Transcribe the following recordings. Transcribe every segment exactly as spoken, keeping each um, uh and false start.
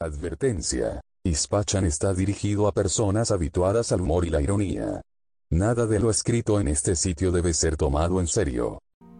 Advertencia. Ispachan está dirigido a personas habituadas al humor y la ironía. Nada de lo escrito en este sitio debe ser tomado en serio.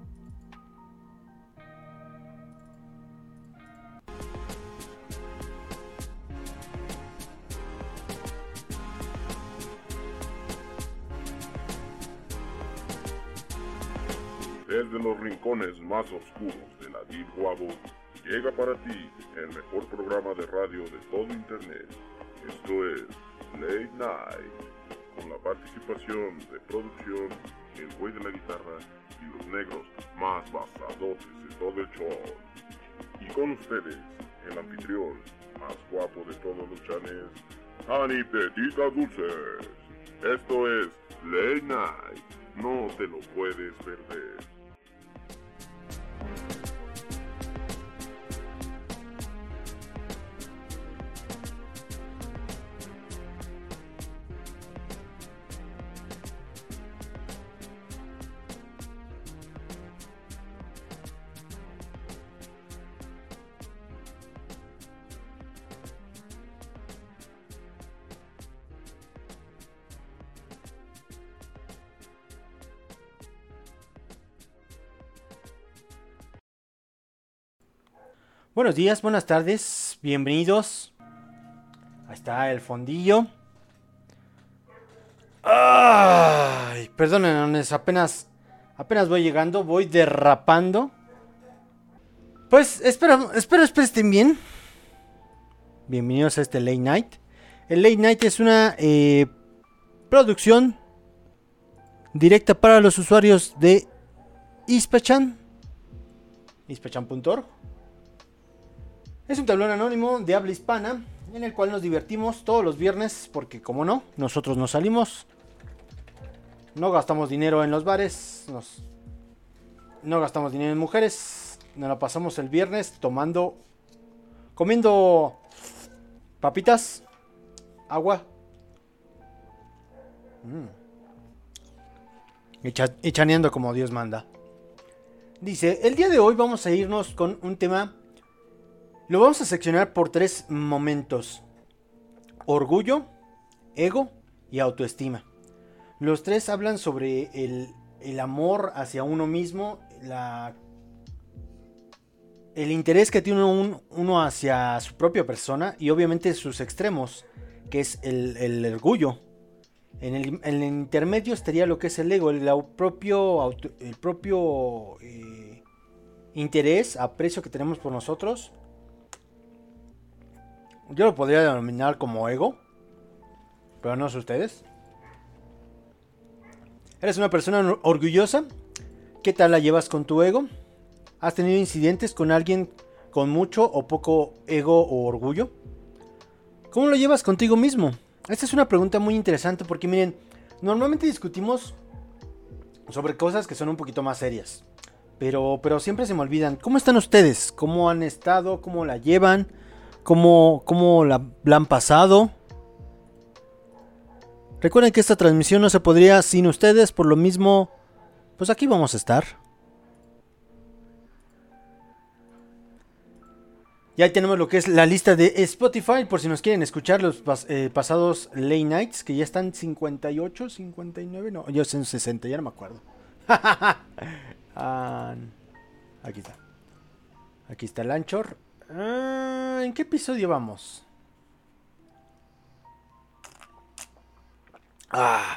Desde los rincones más oscuros de la Deep Web, llega para ti el mejor programa de radio de todo Internet. Esto es Late Night, con la participación de producción, el güey de la guitarra y los negros más basadotes de todo el show. Y con ustedes, el anfitrión más guapo de todos los channels, Ani Petita Dulces. Esto es Late Night, no te lo puedes perder. Buenos días, buenas tardes, bienvenidos. Ahí está el fondillo. Ay, perdonen, apenas, apenas voy llegando, voy derrapando. Pues espero, espero, espero estén bien. Bienvenidos a este Late Night. El Late Night es una eh, producción directa para los usuarios de Ispachan, ispachan punto org. Es un tablón anónimo de habla hispana en el cual nos divertimos todos los viernes porque, como no, nosotros no salimos, no gastamos dinero en los bares, nos, no gastamos dinero en mujeres, nos la pasamos el viernes tomando, comiendo papitas, agua mm. y, cha- y chaneando como Dios manda. Dice, el día de hoy vamos a irnos con un tema. Lo vamos a seccionar por tres momentos: orgullo, ego y autoestima. Los tres hablan sobre el, el amor hacia uno mismo, la, el interés que tiene un, uno hacia su propia persona y obviamente sus extremos, que es el, el orgullo. En el, en el intermedio estaría lo que es el ego, el, el propio, auto, el propio eh, interés, aprecio que tenemos por nosotros. Yo lo podría denominar como ego, pero no sé ustedes. ¿Eres una persona orgullosa? ¿Qué tal la llevas con tu ego? ¿Has tenido incidentes con alguien con mucho o poco ego o orgullo? ¿Cómo lo llevas contigo mismo? Esta es una pregunta muy interesante porque miren, normalmente discutimos sobre cosas que son un poquito más serias, pero, pero siempre se me olvidan. ¿Cómo están ustedes? ¿Cómo han estado? ¿Cómo la llevan? ¿Cómo, cómo la, la han pasado? Recuerden que esta transmisión no se podría sin ustedes, por lo mismo, pues aquí vamos a estar. Ya tenemos lo que es la lista de Spotify, por si nos quieren escuchar los pas- eh, pasados Late Nights, que ya están cincuenta y ocho, cincuenta y nueve, no, yo son sesenta, ya no me acuerdo. ah, aquí está. Aquí está el Anchor. Uh, ¿En qué episodio vamos? Ah.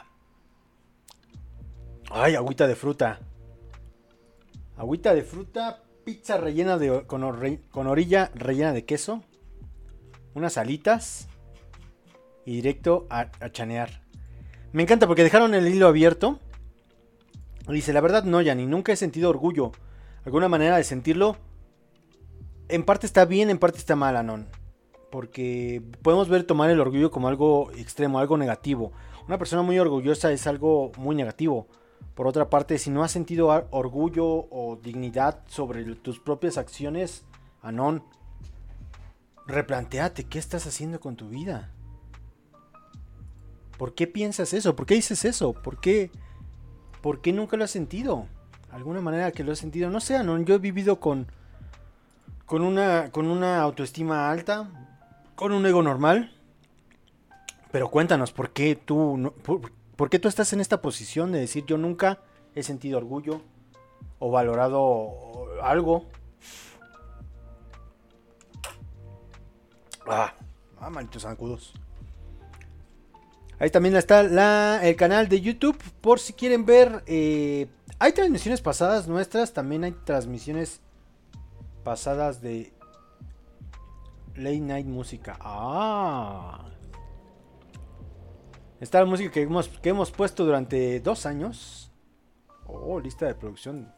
Ay, agüita de fruta. Agüita de fruta, pizza rellena de con, or, con orilla rellena de queso, unas alitas y directo a, a chanear. Me encanta porque dejaron el hilo abierto. Dice, la verdad no, Yanni, nunca he sentido orgullo. Alguna manera de sentirlo. En parte está bien, en parte está mal, Anon. Porque podemos ver tomar el orgullo como algo extremo, algo negativo. Una persona muy orgullosa es algo muy negativo. Por otra parte, si no has sentido orgullo o dignidad sobre tus propias acciones, Anon, replantéate qué estás haciendo con tu vida. ¿Por qué piensas eso? ¿Por qué dices eso? ¿Por qué, por qué nunca lo has sentido? ¿Alguna manera que lo has sentido? No sé, Anon, yo he vivido con... Con una, con una autoestima alta, con un ego normal. Pero cuéntanos, ¿por qué tú, no, por, por qué tú estás en esta posición de decir yo nunca he sentido orgullo o valorado algo? Ah, ah malditos zancudos. Ahí también está la, el canal de YouTube, por si quieren ver. Eh, hay transmisiones pasadas nuestras, también hay transmisiones pasadas de Late Night Música. Ah, está la música que hemos, que hemos puesto durante dos años. Oh, lista de producción.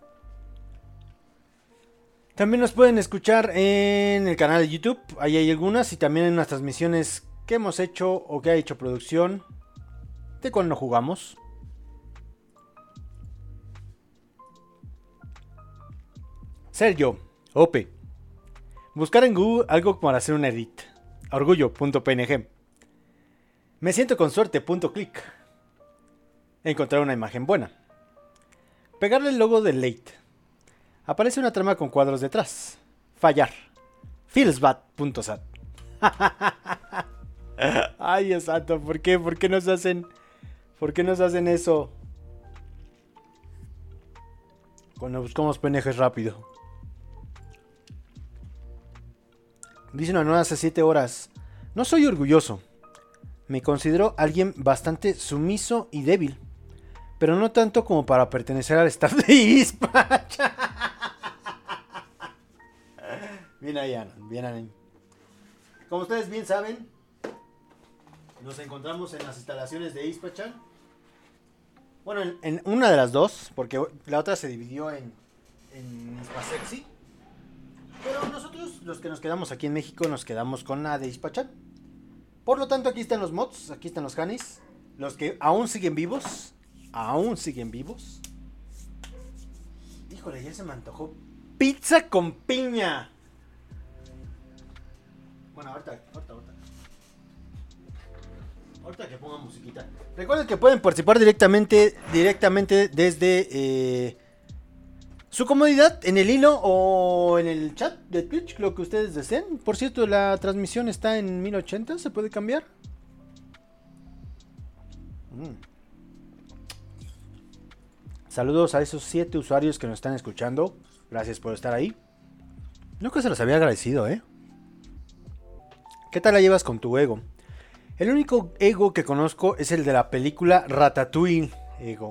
También nos pueden escuchar en el canal de YouTube. Ahí hay algunas y también en unas transmisiones que hemos hecho o que ha hecho producción de cuando jugamos. Sergio, O P. Buscar en Google algo para hacer un edit. Orgullo punto p n g. Me siento con suerte punto click. Encontrar una imagen buena. Pegarle el logo de Late. Aparece una trama con cuadros detrás. Fallar. Feelsbad punto sat. Ay, Dios santo, ¿por qué? ¿Por qué nos hacen? ¿Por qué nos hacen eso? Cuando buscamos P N Gs rápido. Dice una nueva hace siete horas. No soy orgulloso. Me considero alguien bastante sumiso y débil. Pero no tanto como para pertenecer al staff de Dispatch. Bien ahí, Ana. Bien ahí. Como ustedes bien saben, nos encontramos en las instalaciones de Ispachan. Bueno, en, en una de las dos, porque la otra se dividió en, en Ispasexy. Pero nosotros, los que nos quedamos aquí en México, nos quedamos con la de Ispachan. Por lo tanto, aquí están los mods, aquí están los Hanis. Los que aún siguen vivos. Aún siguen vivos. Híjole, ya se me antojó pizza con piña. Bueno, ahorita, ahorita, ahorita. Ahorita que ponga musiquita. Recuerden que pueden participar directamente, directamente desde eh, su comodidad en el hilo o en el chat de Twitch, lo que ustedes deseen. Por cierto, la transmisión está en mil ochenta, ¿se puede cambiar? Mm. Saludos a esos siete usuarios que nos están escuchando. Gracias por estar ahí. Nunca se los había agradecido, ¿eh? ¿Qué tal la llevas con tu ego? El único ego que conozco es el de la película Ratatouille. Ego.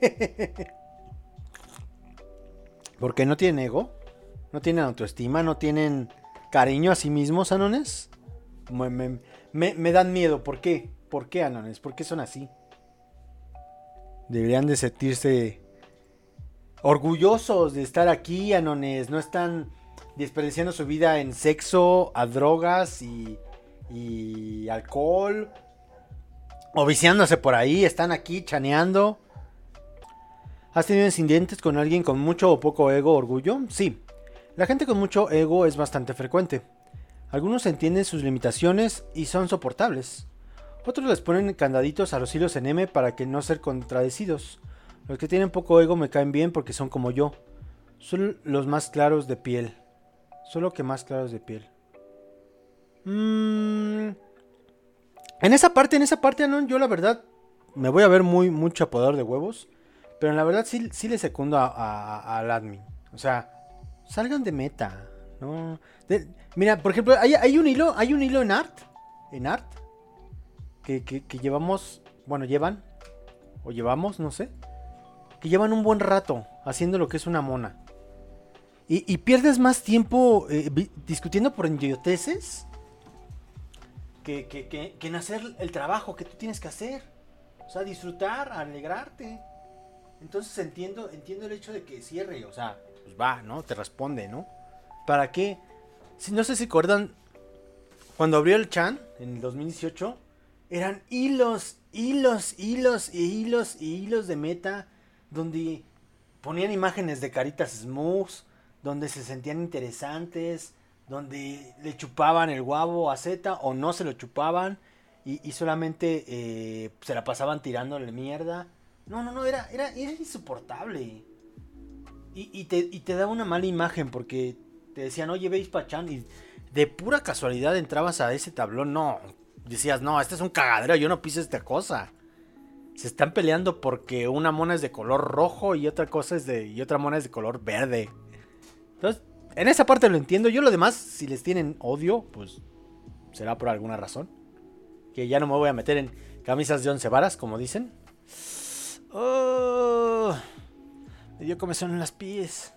Porque no tienen ego. No tienen autoestima. No tienen cariño a sí mismos, anones. Me, me, me, me dan miedo. ¿Por qué? ¿Por qué, anones? ¿Por qué son así? Deberían de sentirse orgullosos de estar aquí, anones. No están desperdiciando su vida en sexo, a drogas y, y alcohol. O viciándose por ahí. Están aquí chaneando. ¿Has tenido incidentes con alguien con mucho o poco ego o orgullo? Sí. La gente con mucho ego es bastante frecuente. Algunos entienden sus limitaciones y son soportables. Otros les ponen candaditos a los hilos en M para que no ser contradecidos. Los que tienen poco ego me caen bien porque son como yo. Son los más claros de piel. Solo que más claros de piel. Mm. En esa parte, en esa parte, ¿no? Yo la verdad me voy a ver muy, muy chapador de huevos. Pero en la verdad sí, sí le secundo a, a, al admin. O sea, salgan de meta, ¿no? De, mira, por ejemplo, hay, hay un hilo, hay un hilo en Art. En Art. Que, que, que llevamos, bueno, llevan, o llevamos, no sé, que llevan un buen rato haciendo lo que es una mona. Y, y pierdes más tiempo eh, discutiendo por idioteces que, que, que, que en hacer el trabajo que tú tienes que hacer. O sea, disfrutar, alegrarte. Entonces entiendo, entiendo el hecho de que cierre, o sea, pues va, ¿no? Te responde, ¿no? ¿Para qué? Si, no sé si recuerdan, cuando abrió el Chan en el dos mil dieciocho... eran hilos, hilos, hilos y hilos y hilos de meta donde ponían imágenes de caritas smooth, donde se sentían interesantes, donde le chupaban el guabo a Z o no se lo chupaban y, y solamente eh, se la pasaban tirándole mierda. No, no, no, era, era, era insoportable. Y, y, te, y te daba una mala imagen porque te decían, oye, ve Ispachan y de pura casualidad entrabas a ese tablón, no, decías, no, este es un cagadero, yo no piso esta cosa. Se están peleando porque una mona es de color rojo y otra cosa es de y otra mona es de color verde. Entonces, en esa parte lo entiendo. Yo lo demás, si les tienen odio, pues será por alguna razón. Que ya no me voy a meter en camisas de once varas, como dicen. Oh, me dio comezón en las pies.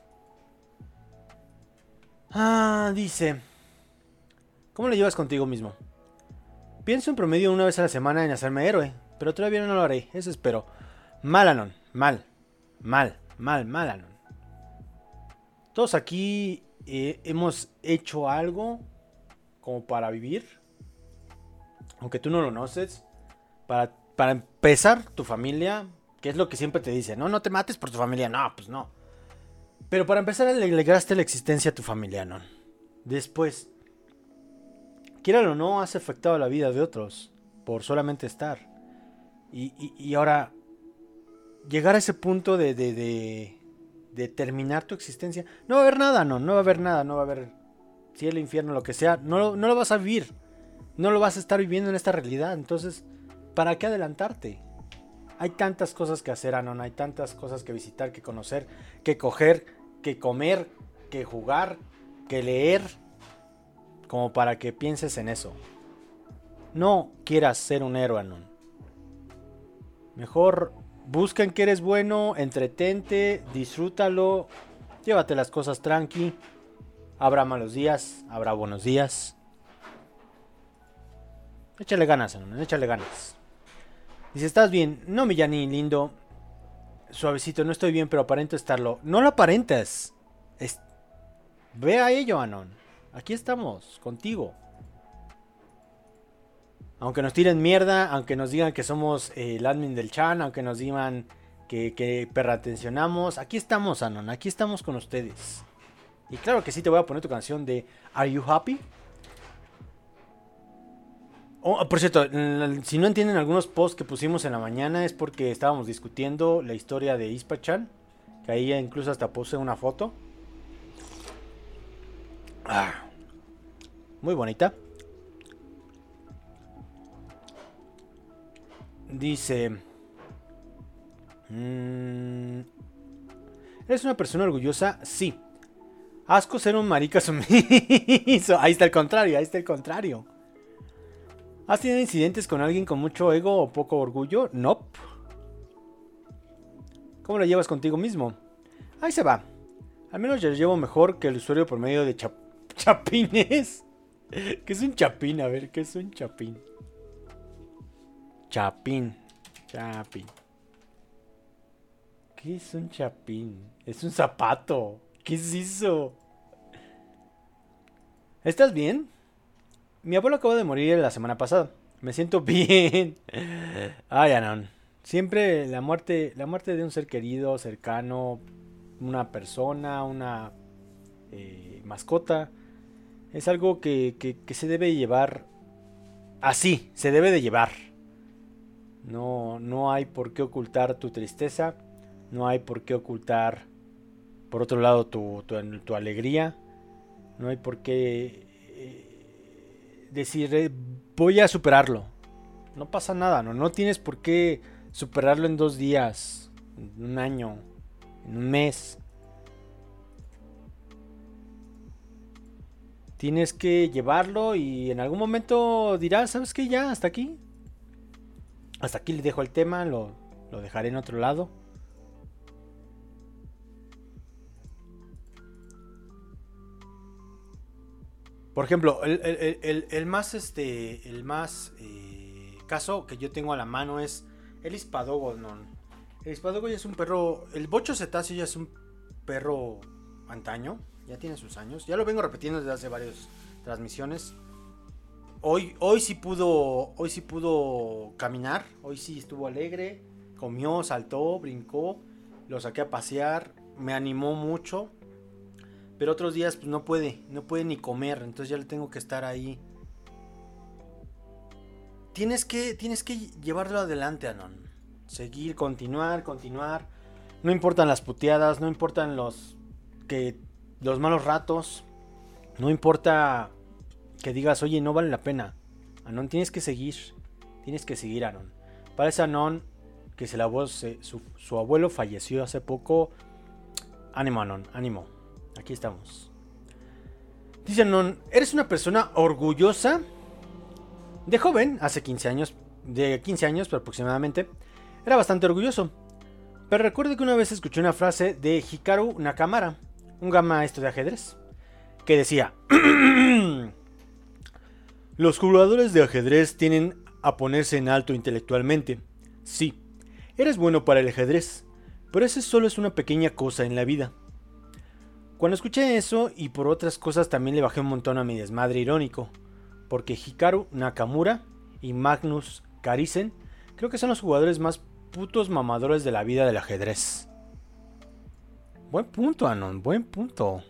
Ah, dice, ¿cómo lo llevas contigo mismo? Pienso en promedio una vez a la semana en hacerme héroe, pero todavía no lo haré, eso espero. Mal, Anon, mal, mal, mal, mal, Anon. Todos aquí eh, hemos hecho algo como para vivir, aunque tú no lo conoces. Para, para empezar, tu familia, que es lo que siempre te dicen, no, no te mates por tu familia, no, pues no. Pero para empezar, le alegraste la existencia a tu familia, Anon. Después, quiéralo o no, has afectado la vida de otros por solamente estar. Y, y, y ahora, llegar a ese punto de, de, de, de terminar tu existencia, no va a haber nada, no, no va a haber nada, no va a haber cielo, infierno, lo que sea, no, no lo vas a vivir, no lo vas a estar viviendo en esta realidad. Entonces, ¿para qué adelantarte? Hay tantas cosas que hacer, Anon, hay tantas cosas que visitar, que conocer, que coger, que comer, que jugar, que leer, como para que pienses en eso. No quieras ser un héroe, Anon. Mejor busca en que eres bueno, entretente, disfrútalo, llévate las cosas tranqui. Habrá malos días, habrá buenos días. Échale ganas, Anon, échale ganas. Dice, ¿estás bien? No, mi Yani, lindo. Suavecito, no estoy bien, pero aparento estarlo. No lo aparentas. Es... Ve a ello, Anon. Aquí estamos, contigo. Aunque nos tiren mierda, aunque nos digan que somos eh, el admin del chan, aunque nos digan que, que perratencionamos, aquí estamos, Anon, aquí estamos con ustedes. Y claro que sí, te voy a poner tu canción de Are You Happy? Oh, por cierto, si no entienden algunos posts que pusimos en la mañana es porque estábamos discutiendo la historia de Ispa-chan, que ahí incluso hasta puse una foto. Ah, muy bonita. Dice, mmm, ¿eres una persona orgullosa? Sí. Asco ser un marica sumiso. Ahí está el contrario, ahí está el contrario. ¿Has tenido incidentes con alguien con mucho ego o poco orgullo? Nope. ¿Cómo lo llevas contigo mismo? Ahí se va. Al menos yo lo llevo mejor que el usuario por medio de chap chapines. ¿Qué es un chapín? A ver, ¿qué es un chapín? Chapín. Chapín. ¿Qué es un chapín? Es un zapato. ¿Qué es eso? ¿Estás bien? Mi abuelo acaba de morir la semana pasada. Me siento bien. Ay, Anon. Siempre la muerte, la muerte de un ser querido, cercano, una persona, una eh, mascota, es algo que, que, que se debe llevar así, se debe de llevar. No, no hay por qué ocultar tu tristeza, no hay por qué ocultar, por otro lado, tu, tu, tu alegría, no hay por qué eh, decir, eh, voy a superarlo. No pasa nada, no, no tienes por qué superarlo en dos días, en un año, en un mes. Tienes que llevarlo y en algún momento dirás, ¿sabes qué? Ya, hasta aquí. Hasta aquí le dejo el tema, lo, lo dejaré en otro lado. Por ejemplo, el, el, el, el más, este, el más eh, caso que yo tengo a la mano es el Hispadogo. No, el Hispadogo ya es un perro, el Bocho Cetáceo ya es un perro antaño, ya tiene sus años. Ya lo vengo repitiendo desde hace varias transmisiones. Hoy, hoy sí pudo, hoy sí pudo caminar, hoy sí estuvo alegre, comió, saltó, brincó, lo saqué a pasear, me animó mucho. Pero otros días pues no puede, no puede ni comer, entonces ya le tengo que estar ahí. Tienes que, tienes que llevarlo adelante, Anon. Seguir, continuar, continuar. No importan las puteadas, no importan los que los malos ratos, no importa que digas, oye, no vale la pena. Anon, tienes que seguir. Tienes que seguir, Anon. Parece Anon que se la voz, eh, su, su abuelo falleció hace poco. Ánimo, Anon, ánimo. Aquí estamos. Dice Anon, eres una persona orgullosa. De joven, hace quince años, de quince años aproximadamente, era bastante orgulloso. Pero recuerdo que una vez escuché una frase de Hikaru Nakamura, un gran maestro de ajedrez, que decía: los jugadores de ajedrez tienen a ponerse en alto intelectualmente. Sí, eres bueno para el ajedrez, pero eso solo es una pequeña cosa en la vida. Cuando escuché eso, y por otras cosas, también le bajé un montón a mi desmadre irónico, porque Hikaru Nakamura y Magnus Carlsen creo que son los jugadores más putos mamadores de la vida del ajedrez. Buen punto, Anon, buen punto.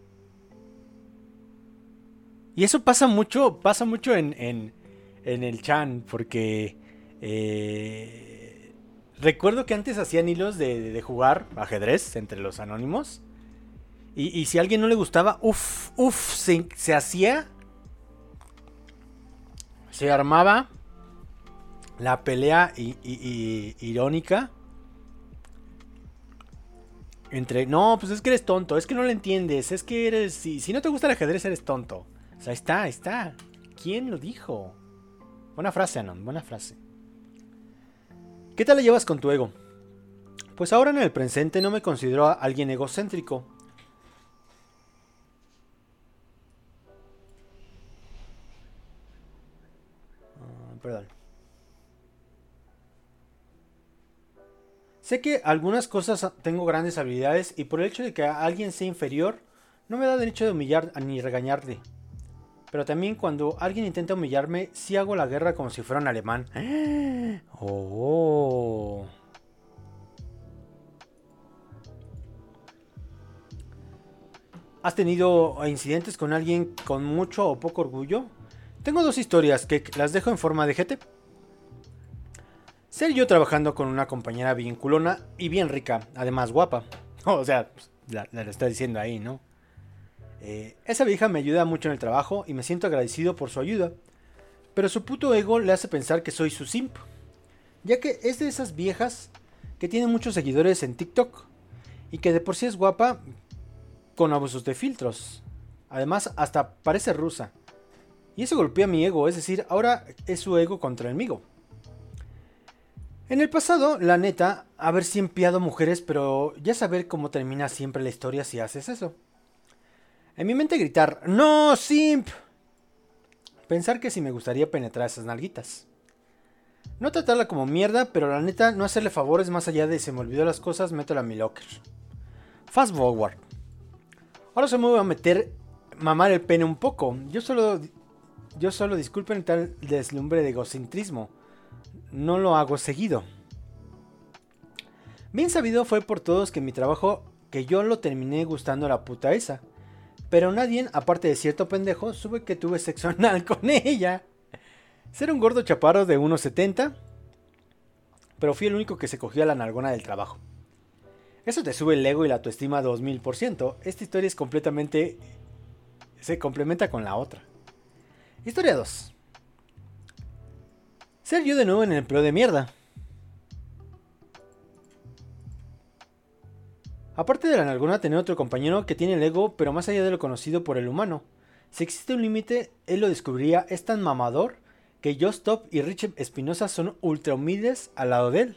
Y eso pasa mucho, pasa mucho en, en, en el chan, porque eh, recuerdo que antes hacían hilos de, de, de jugar ajedrez entre los anónimos. Y, y si a alguien no le gustaba, uff, uff, se, se hacía, se armaba la pelea i, i, i, irónica entre, no, pues es que eres tonto, es que no lo entiendes, es que eres, si, si no te gusta el ajedrez eres tonto. O sea, ahí está, ahí está. ¿Quién lo dijo? Buena frase, Anon, buena frase. ¿Qué tal le llevas con tu ego? Pues ahora en el presente no me considero a alguien egocéntrico. Uh, perdón. Sé que algunas cosas tengo grandes habilidades y por el hecho de que alguien sea inferior no me da derecho de humillar ni regañarle. Pero también cuando alguien intenta humillarme, sí hago la guerra como si fuera un alemán. Oh. ¿Has tenido incidentes con alguien con mucho o poco orgullo? Tengo dos historias que las dejo en forma de G T. Ser yo trabajando con una compañera bien culona y bien rica, además guapa. O sea, la, la está diciendo ahí, ¿no? Eh, esa vieja me ayuda mucho en el trabajo y me siento agradecido por su ayuda. Pero su puto ego le hace pensar que soy su simp, ya que es de esas viejas que tienen muchos seguidores en TikTok y que de por sí es guapa con abusos de filtros. Además, hasta parece rusa. Y eso golpea mi ego, es decir, ahora es su ego contra el mío. En el pasado, la neta, haber simpiado mujeres, pero ya saber cómo termina siempre la historia si haces eso. En mi mente gritar, ¡no, simp! Pensar que si me gustaría penetrar esas nalguitas. No tratarla como mierda, pero la neta, no hacerle favores más allá de se me olvidó las cosas, métela a mi locker. Fast forward. Ahora se me voy a meter, mamar el pene un poco. Yo solo, yo solo disculpen tal deslumbre de egocentrismo. No lo hago seguido. Bien sabido fue por todos que mi trabajo, que yo lo terminé gustando a la puta esa. Pero nadie, aparte de cierto pendejo, sube que tuve sexo anal con ella. Ser un gordo chaparro de uno setenta, pero fui el único que se cogía la nalgona del trabajo. Eso te sube el ego y la autoestima dos mil por ciento. Esta historia es completamente... se complementa con la otra. Historia dos. Ser yo de nuevo en el empleo de mierda. Aparte de la nalgona, tener otro compañero que tiene el ego, pero más allá de lo conocido por el humano. Si existe un límite, él lo descubriría. Es tan mamador que Just Stop y Rich Espinosa son ultra humildes al lado de él.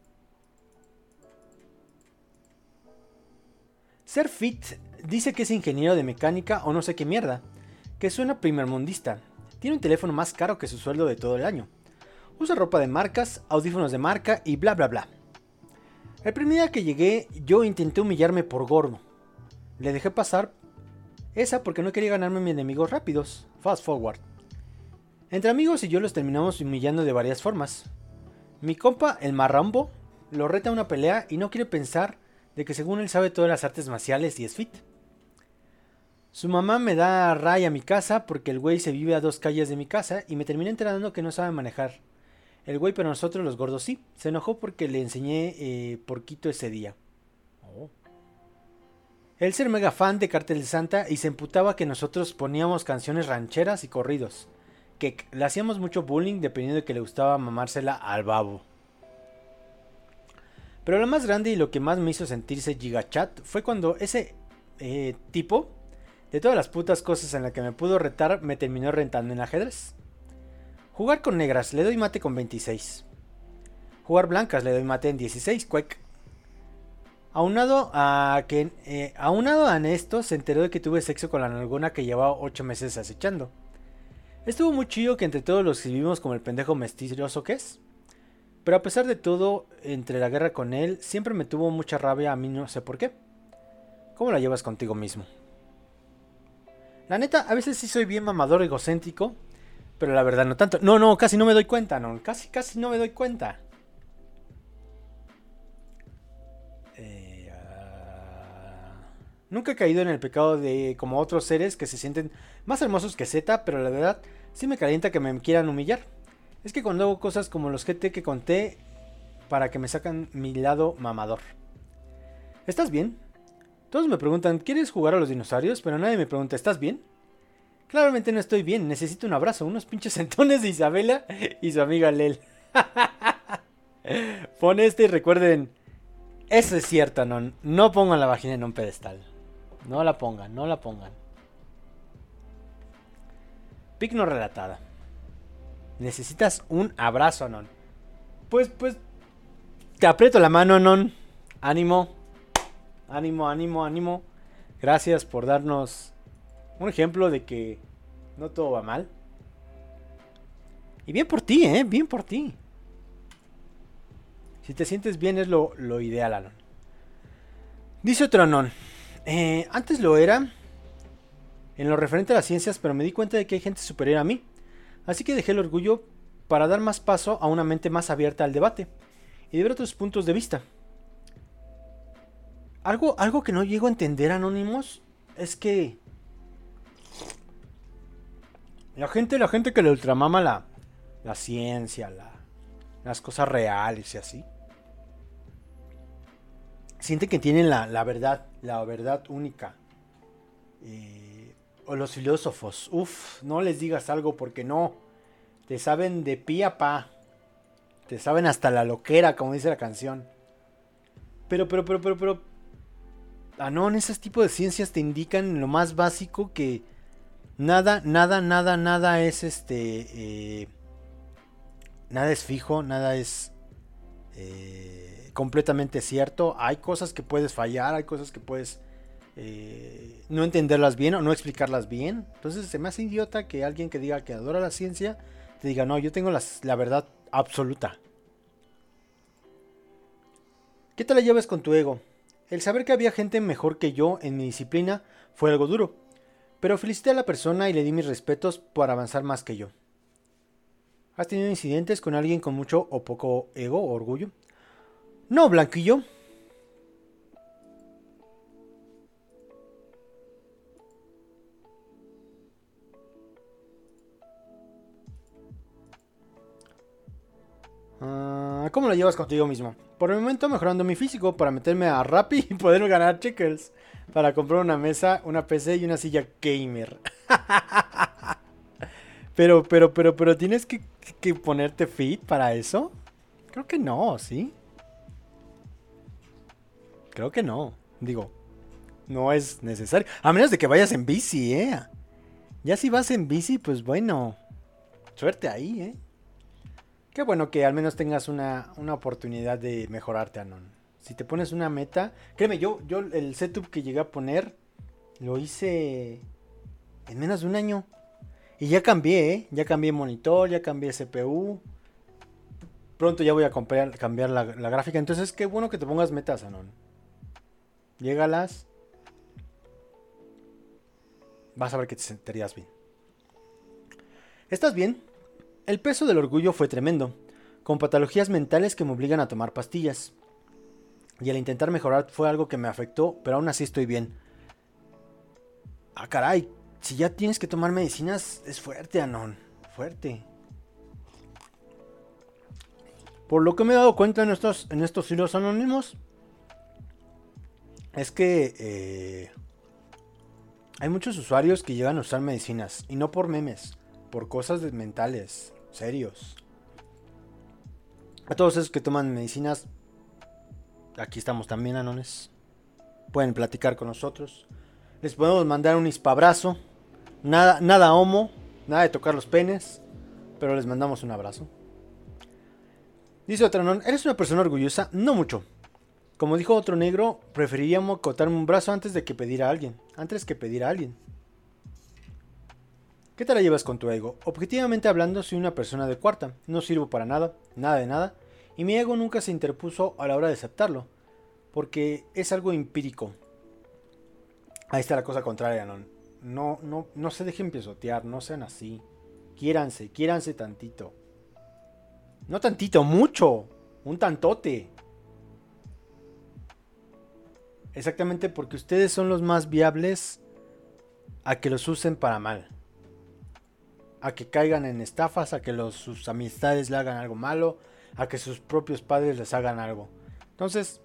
Ser fit dice que es ingeniero de mecánica o no sé qué mierda, que suena primermundista. Tiene un teléfono más caro que su sueldo de todo el año. Usa ropa de marcas, audífonos de marca y bla bla bla. El primer día que llegué, yo intenté humillarme por gordo. Le dejé pasar esa porque no quería ganarme a mis enemigos rápidos. Fast forward. Entre amigos y yo los terminamos humillando de varias formas. Mi compa, el marrambo, lo reta a una pelea y no quiere pensar de que según él sabe todas las artes marciales y es fit. Su mamá me da ray a mi casa porque el güey se vive a dos calles de mi casa y me terminé enterando que no sabe manejar. El güey, pero nosotros los gordos sí. Se enojó porque le enseñé eh, porquito ese día. Oh. El ser mega fan de Cártel de Santa y se emputaba que nosotros poníamos canciones rancheras y corridos. Que le hacíamos mucho bullying dependiendo de que le gustaba mamársela al babo. Pero lo más grande y lo que más me hizo sentirse gigachat fue cuando ese eh, tipo, de todas las putas cosas en las que me pudo retar, me terminó rentando en ajedrez. Jugar con negras, le doy mate con veintiséis. Jugar blancas, le doy mate en dieciséis, cuec. Aunado a que eh, aunado a esto, se enteró de que tuve sexo con la nalgona que llevaba ocho meses acechando. Estuvo muy chido que entre todos los vivimos como el pendejo mestizoso que es. Pero a pesar de todo, entre la guerra con él, siempre me tuvo mucha rabia, a mí no sé por qué. ¿Cómo la llevas contigo mismo? La neta, a veces sí soy bien mamador egocéntrico, pero la verdad no tanto. No, no, casi no me doy cuenta, no, casi, casi no me doy cuenta. Eh, uh... Nunca he caído en el pecado de como otros seres que se sienten más hermosos que Z, pero la verdad sí me calienta que me quieran humillar. Es que cuando hago cosas como los G T que conté para que me sacan mi lado mamador. ¿Estás bien? Todos me preguntan, ¿quieres jugar a los dinosaurios? Pero nadie me pregunta, ¿estás bien? Claramente no estoy bien, necesito un abrazo, unos pinches sentones de Isabela y su amiga Lel. Pon este y recuerden, eso es cierto, no, no pongan la vagina en un pedestal. No la pongan, no la pongan. Pic no relatada. Necesitas un abrazo, Anon. Pues, pues, te aprieto la mano, Anon. Ánimo, ánimo, ánimo, ánimo. Gracias por darnos un ejemplo de que no todo va mal. Y bien por ti, eh, bien por ti. Si te sientes bien es lo, lo ideal, Anon. Dice otro Anon. Eh, antes lo era en lo referente a las ciencias, pero me di cuenta de que hay gente superior a mí. Así que dejé el orgullo para dar más paso a una mente más abierta al debate y de ver otros puntos de vista. Algo, algo que no llego a entender, Anónimos, es que la gente, la gente que le ultramama la, la ciencia, la, las cosas reales y así, siente que tienen la, la verdad, la verdad única. Eh, O los filósofos, uff, no les digas algo porque no, te saben de pi a pa, te saben hasta la loquera, como dice la canción. Pero, pero, pero, pero, pero, ah no, en ese tipo de ciencias te indican lo más básico que nada, nada, nada, nada es este, eh, nada es fijo, nada es eh, completamente cierto. Hay cosas que puedes fallar, hay cosas que puedes Eh, no entenderlas bien o no explicarlas bien. Entonces se me hace idiota que alguien que diga que adora la ciencia te diga, no, yo tengo las, la verdad absoluta. ¿Qué te la llevas con tu ego? El saber que había gente mejor que yo en mi disciplina fue algo duro, pero felicité a la persona y le di mis respetos por avanzar más que yo. ¿Has tenido incidentes con alguien con mucho o poco ego o orgullo? No, Blanquillo. Uh, ¿Cómo lo llevas contigo mismo? Por el momento mejorando mi físico para meterme a Rappi y poder ganar checkers. Para comprar una mesa, una P C y una silla gamer. Pero, pero, pero, pero, ¿tienes que, que ponerte fit para eso? Creo que no, ¿sí? Creo que no. Digo, no es necesario. A menos de que vayas en bici, ¿eh? Ya si vas en bici, pues bueno. Suerte ahí, ¿eh? Qué bueno que al menos tengas una, una oportunidad de mejorarte, Anon. Si te pones una meta... Créeme, yo, yo el setup que llegué a poner lo hice en menos de un año. Y ya cambié, ¿eh? Ya cambié monitor, ya cambié C P U. Pronto ya voy a comprar, cambiar la, la gráfica. Entonces, qué bueno que te pongas metas, Anon. Llégalas. Vas a ver que te sentirías bien. ¿Estás bien? El peso del orgullo fue tremendo, con patologías mentales que me obligan a tomar pastillas. Y al intentar mejorar fue algo que me afectó, pero aún así estoy bien. Ah, caray, si ya tienes que tomar medicinas, es fuerte, Anon, fuerte. Por lo que me he dado cuenta en estos, en estos hilos anónimos, es que eh, hay muchos usuarios que llegan a usar medicinas. Y no por memes, por cosas de- mentales, serios. A todos esos que toman medicinas, aquí estamos también, anones. Pueden platicar con nosotros. Les podemos mandar un hispabrazo. Nada, nada homo, nada de tocar los penes, pero les mandamos un abrazo. Dice otro non, ¿eres una persona orgullosa? No mucho. Como dijo otro negro, preferiría cortarme un brazo antes de que pedir a alguien. Antes que pedir a alguien. ¿Qué te la llevas con tu ego? Objetivamente hablando, soy una persona de cuarta. No sirvo para nada, nada de nada. Y mi ego nunca se interpuso a la hora de aceptarlo. Porque es algo empírico. Ahí está la cosa contraria, ¿no? No, no, no se dejen pisotear, no sean así. Quiéranse, quiéranse tantito. No tantito, mucho. Un tantote. Exactamente porque ustedes son los más viables a que los usen para mal. A que caigan en estafas, a que los, sus amistades le hagan algo malo, a que sus propios padres les hagan algo. Entonces,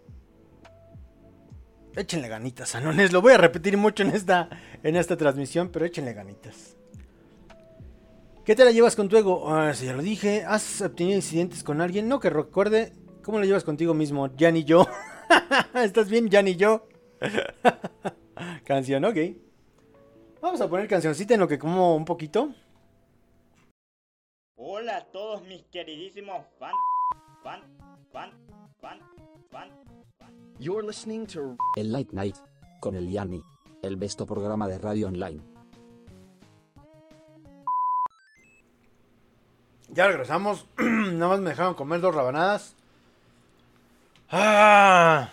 échenle ganitas, anones. Lo voy a repetir mucho en esta, en esta transmisión, pero échenle ganitas. ¿Qué te la llevas con tu ego? Ah, si ya lo dije. ¿Has obtenido incidentes con alguien? No que recuerde. ¿Cómo lo llevas contigo mismo? Ya ni yo. ¿Estás bien? Ya ni yo. Canción, ok. Vamos a poner cancioncita en lo que como un poquito. Hola a todos mis queridísimos fan, fan, fan, fan, fan, fan. You're listening to El Late Night, con el Yanni, el besto programa de radio online. Ya regresamos. Nada más me dejaron comer dos rabanadas. Ah.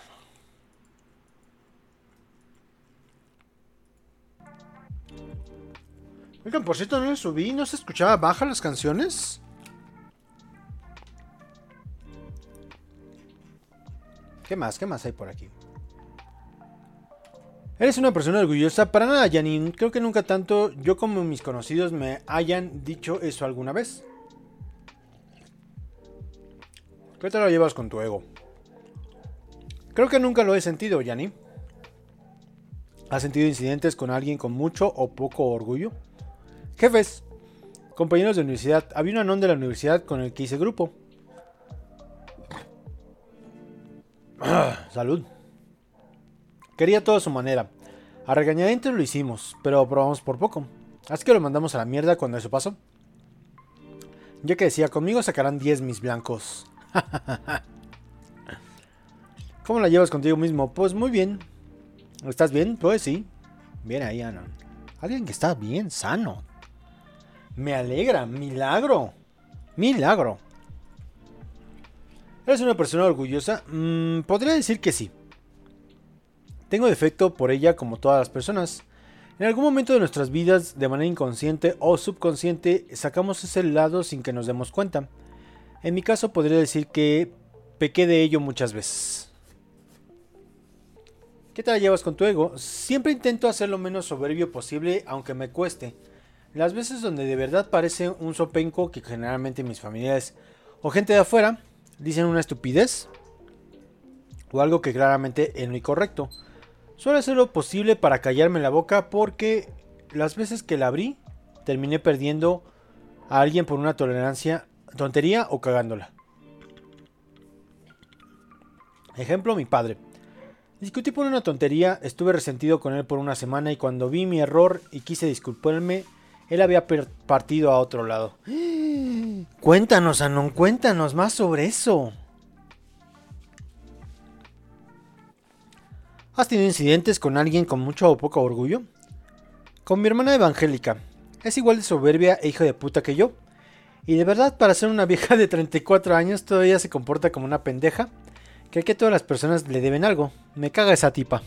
Oigan, por cierto, no le subí. ¿No se escuchaba baja las canciones? ¿Qué más? ¿Qué más hay por aquí? ¿Eres una persona orgullosa? Para nada, Janine. Creo que nunca tanto yo como mis conocidos me hayan dicho eso alguna vez. ¿Qué te lo llevas con tu ego? Creo que nunca lo he sentido, Yanni. ¿Has sentido incidentes con alguien con mucho o poco orgullo? Jefes, compañeros de universidad. Había un anón de la universidad con el que hice grupo. Ah, salud. Quería todo a su manera. A regañadientes lo hicimos, pero probamos por poco. Así que lo mandamos a la mierda cuando eso pasó. Ya que decía, conmigo sacarán diez mis blancos. ¿Cómo la llevas contigo mismo? Pues muy bien. ¿Estás bien? Pues sí. Bien ahí, Ana. Alguien que está bien, sano. Me alegra, milagro. Milagro. ¿Eres una persona orgullosa? Mm, podría decir que sí. Tengo defecto por ella como todas las personas. En algún momento de nuestras vidas, de manera inconsciente o subconsciente, sacamos ese lado sin que nos demos cuenta. En mi caso podría decir que pequé de ello muchas veces. ¿Qué te la llevas con tu ego? Siempre intento hacer lo menos soberbio posible, aunque me cueste. Las veces donde de verdad parece un sopenco, que generalmente mis familiares o gente de afuera dicen una estupidez o algo que claramente es lo incorrecto, suelo hacer lo posible para callarme la boca, porque las veces que la abrí terminé perdiendo a alguien por una tolerancia, tontería o cagándola. Ejemplo, mi padre. Discutí por una tontería, estuve resentido con él por una semana y cuando vi mi error y quise disculparme, él había partido a otro lado. Cuéntanos, Anon, cuéntanos más sobre eso. ¿Has tenido incidentes con alguien con mucho o poco orgullo? Con mi hermana evangélica. Es igual de soberbia e hija de puta que yo. Y de verdad, para ser una vieja de treinta y cuatro años, todavía se comporta como una pendeja. Cree que todas las personas le deben algo. Me caga esa tipa.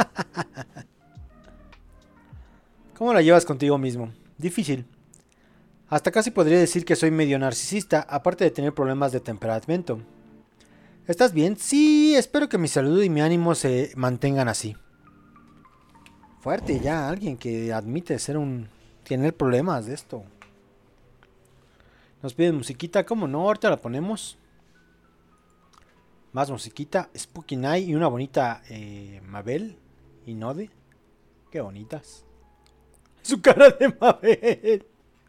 ¿Cómo la llevas contigo mismo? Difícil. Hasta casi podría decir que soy medio narcisista, aparte de tener problemas de temperamento. ¿Estás bien? Sí, espero que mi salud y mi ánimo se mantengan así. Fuerte ya, alguien que admite ser un... tener problemas de esto. Nos piden musiquita, ¿cómo no? Ahorita la ponemos. Más musiquita, Spooky Night y una bonita eh, Mabel y Node. Qué bonitas. Su cara de Mabel.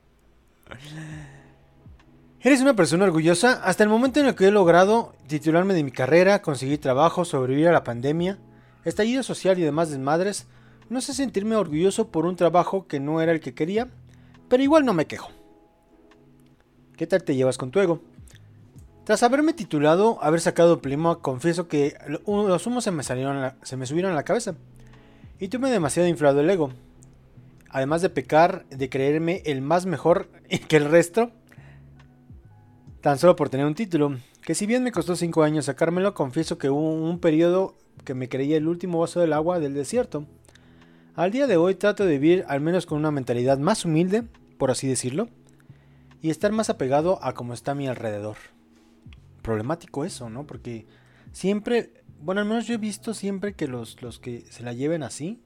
Eres una persona orgullosa. Hasta el momento en el que he logrado titularme de mi carrera, conseguir trabajo, sobrevivir a la pandemia, estallido social y demás desmadres, no sé sentirme orgulloso por un trabajo que no era el que quería, pero igual no me quejo. ¿Qué tal te llevas con tu ego? Tras haberme titulado, haber sacado primo, confieso que los humos se me salieron, la, se me subieron a la cabeza y tuve demasiado inflado el ego. Además de pecar, de creerme el más mejor que el resto, tan solo por tener un título, que si bien me costó cinco años sacármelo, confieso que hubo un periodo que me creía el último vaso del agua del desierto. Al día de hoy trato de vivir al menos con una mentalidad más humilde, por así decirlo, y estar más apegado a cómo está a mi alrededor. Problemático eso, ¿no? Porque siempre, bueno, al menos yo he visto siempre que los, los que se la lleven así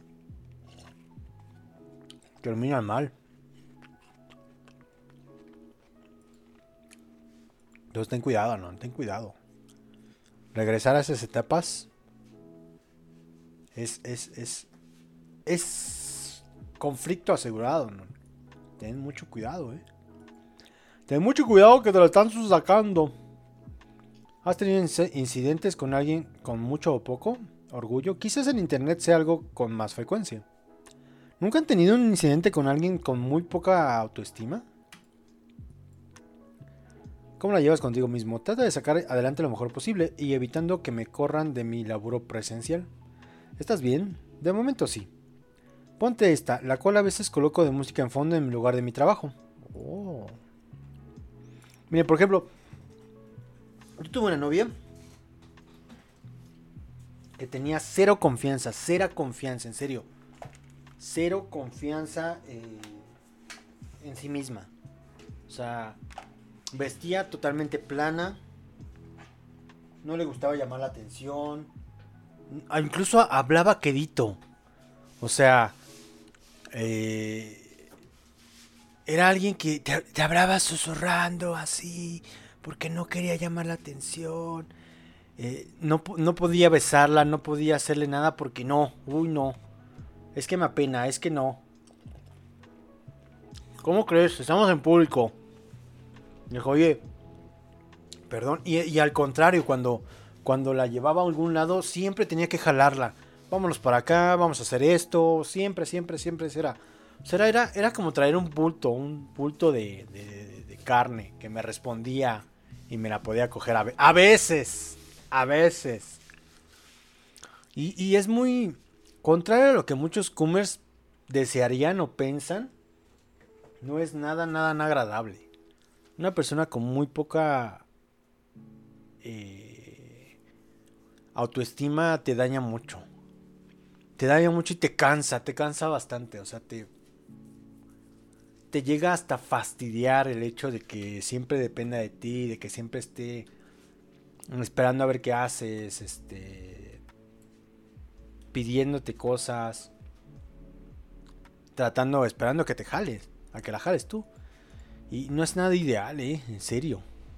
terminan mal. Entonces ten cuidado, ¿no? Ten cuidado. Regresar a esas etapas es, es, es, es conflicto asegurado, ¿no? Ten mucho cuidado, ¿eh? Ten mucho cuidado que te lo están sacando. ¿Has tenido incidentes con alguien con mucho o poco orgullo? Quizás en internet sea algo con más frecuencia. ¿Nunca han tenido un incidente con alguien con muy poca autoestima? ¿Cómo la llevas contigo mismo? Trata de sacar adelante lo mejor posible y evitando que me corran de mi laburo presencial. ¿Estás bien? De momento sí. Ponte esta, la cual a veces coloco de música en fondo en lugar de mi trabajo. Oh. Mire, por ejemplo, yo tuve una novia que tenía cero confianza, cero confianza, en serio. Cero confianza eh, en sí misma. O sea, vestía totalmente plana. No le gustaba llamar la atención. Incluso hablaba quedito. O sea, eh, era alguien que te, te hablaba susurrando así, porque no quería llamar la atención. Eh, no, no podía besarla, no podía hacerle nada porque no. Uy, no. Es que me apena, es que no. ¿Cómo crees? Estamos en público. Dijo, oye, perdón. Y, y al contrario, cuando, cuando la llevaba a algún lado, siempre tenía que jalarla. Vámonos para acá, vamos a hacer esto. Siempre, siempre, siempre era. O sea, era, era como traer un bulto, un bulto de, de, de carne que me respondía y me la podía coger a, a veces. A veces. Y, y es muy contrario a lo que muchos coomers desearían o piensan. No es nada, nada, nada agradable. Una persona con muy poca eh, autoestima te daña mucho. Te daña mucho y te cansa, te cansa bastante. O sea, te, te llega hasta fastidiar el hecho de que siempre dependa de ti, de que siempre esté esperando a ver qué haces, este, pidiéndote cosas, tratando, esperando que te jales, a que la jales tú. Y no es nada ideal, eh, en serio.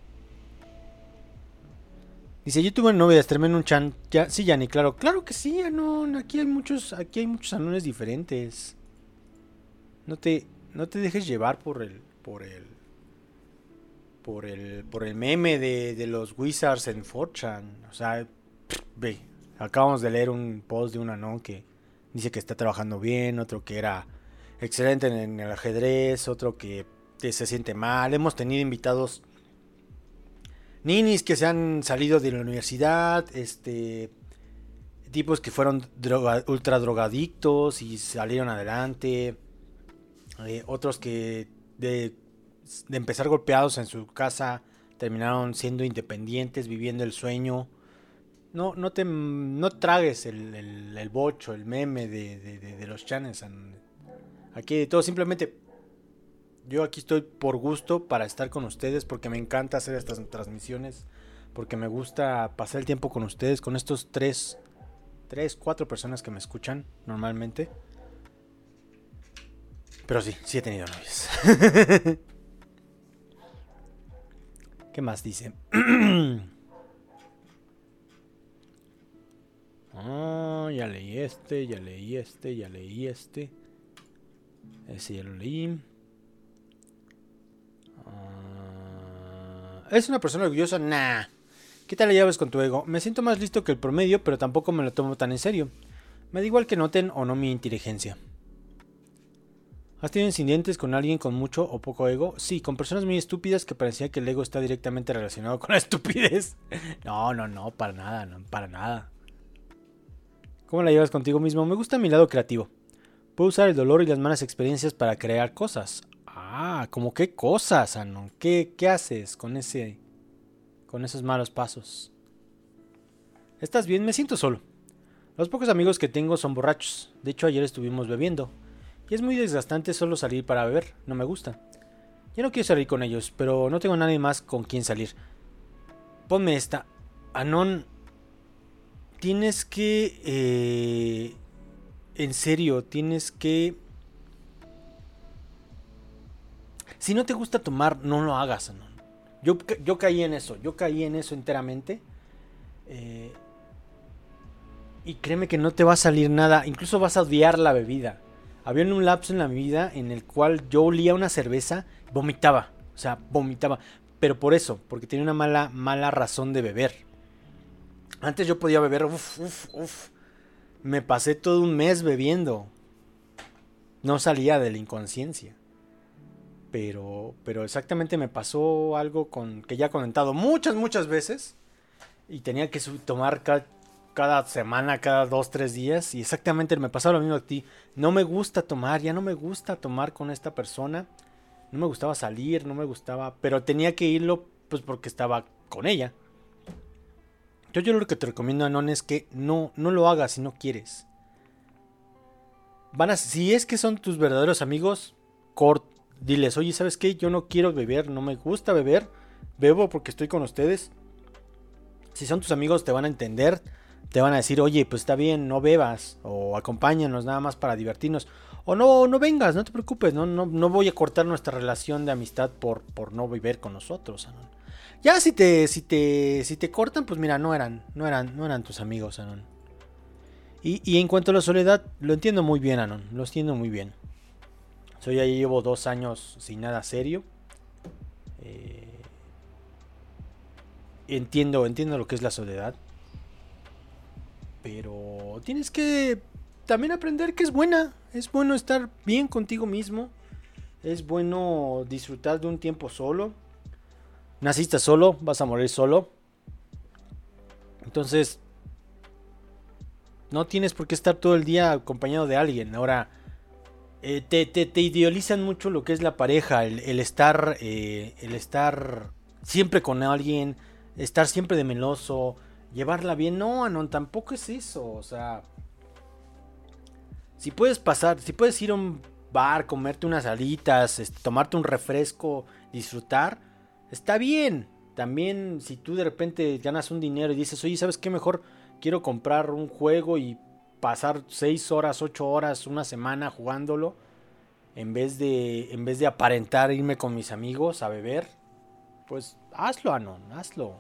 Dice, yo tuve una novia de extrema en un chan. Ya, sí, Yanni, claro. Claro que sí, Anon. Aquí hay muchos, aquí hay muchos anones diferentes. No te, no te dejes llevar por el, por el, por el, por el meme de, de los Wizards en cuatro chan. O sea, pff, ve, acabamos de leer un post de un Anon que dice que está trabajando bien, otro que era excelente en, en el ajedrez, otro que se siente mal. Hemos tenido invitados ninis que se han salido de la universidad, este, tipos que fueron droga, ultra drogadictos y salieron adelante, eh, otros que de, de empezar golpeados en su casa terminaron siendo independientes, viviendo el sueño. No, no te no tragues el, el, el bocho, el meme de, de, de, de los channels. Aquí de todo, simplemente yo aquí estoy por gusto para estar con ustedes, porque me encanta hacer estas transmisiones, porque me gusta pasar el tiempo con ustedes, con estos tres, tres, cuatro personas que me escuchan normalmente. Pero sí, sí he tenido novias. ¿Qué más dice? Ah, ya leí este, ya leí este, ya leí este. Ese ya lo leí. Ah, ¿es una persona orgullosa? Nah. ¿Qué tal la llevas con tu ego? Me siento más listo que el promedio, pero tampoco me lo tomo tan en serio. Me da igual que noten o no mi inteligencia. ¿Has tenido incidentes con alguien con mucho o poco ego? Sí, con personas muy estúpidas que parecía que el ego está directamente relacionado con la estupidez. No, no, no, para nada, no, para nada. ¿Cómo la llevas contigo mismo? Me gusta mi lado creativo. Puedo usar el dolor y las malas experiencias para crear cosas. Ah, ¿cómo qué cosas, Anon? ¿Qué, qué haces con ese, con esos malos pasos? ¿Estás bien? Me siento solo. Los pocos amigos que tengo son borrachos. De hecho, ayer estuvimos bebiendo. Y es muy desgastante solo salir para beber. No me gusta. Yo no quiero salir con ellos, pero no tengo nadie más con quien salir. Ponme esta. Anon, tienes que... Eh, en serio, tienes que... Si no te gusta tomar, no lo hagas, Anon. Yo, yo caí en eso. Yo caí en eso enteramente. Eh, y créeme que no te va a salir nada. Incluso vas a odiar la bebida. Había un lapso en la vida en el cual yo olía una cerveza, vomitaba, o sea, vomitaba, pero por eso, porque tenía una mala, mala razón de beber. Antes yo podía beber, uff, uff, uff, me pasé todo un mes bebiendo, no salía de la inconsciencia, pero, pero exactamente me pasó algo con que ya he comentado muchas, muchas veces, y tenía que tomar cada... cada semana, cada dos, tres días. Y exactamente me pasaba lo mismo a ti. No me gusta tomar, ya no me gusta tomar con esta persona. No me gustaba salir, no me gustaba. Pero tenía que irlo pues porque estaba con ella. Yo, yo lo que te recomiendo, Anon, es que no, no lo hagas si no quieres. Van a, si es que son tus verdaderos amigos, cort, diles, oye, ¿sabes qué? Yo no quiero beber, no me gusta beber. Bebo porque estoy con ustedes. Si son tus amigos te van a entender. Te van a decir, oye, pues está bien, no bebas, o acompáñanos nada más para divertirnos, o no, no vengas, no te preocupes, no, no, no voy a cortar nuestra relación de amistad por, por no beber con nosotros, Anon. Ya si te, si te, si te cortan, pues mira, no eran, no eran, no eran tus amigos, Anon. Y, y en cuanto a la soledad, lo entiendo muy bien, Anon, lo entiendo muy bien. Yo ya llevo dos años sin nada serio. Eh, entiendo, entiendo lo que es la soledad. Pero tienes que también aprender que es buena. Es bueno estar bien contigo mismo. Es bueno disfrutar de un tiempo solo. Naciste solo, vas a morir solo. Entonces, no tienes por qué estar todo el día acompañado de alguien. Ahora, eh, te, te, te idealizan mucho lo que es la pareja. El, el estar, eh, el estar siempre con alguien. Estar siempre de meloso. Llevarla bien, no, Anon, tampoco es eso, o sea, si puedes pasar, si puedes ir a un bar, comerte unas alitas, este, tomarte un refresco, disfrutar, está bien. También si tú de repente ganas un dinero y dices, oye, ¿sabes qué? Mejor quiero comprar un juego y pasar seis horas, ocho horas, una semana jugándolo, en vez de, en vez de aparentar irme con mis amigos a beber, pues hazlo, Anon, hazlo.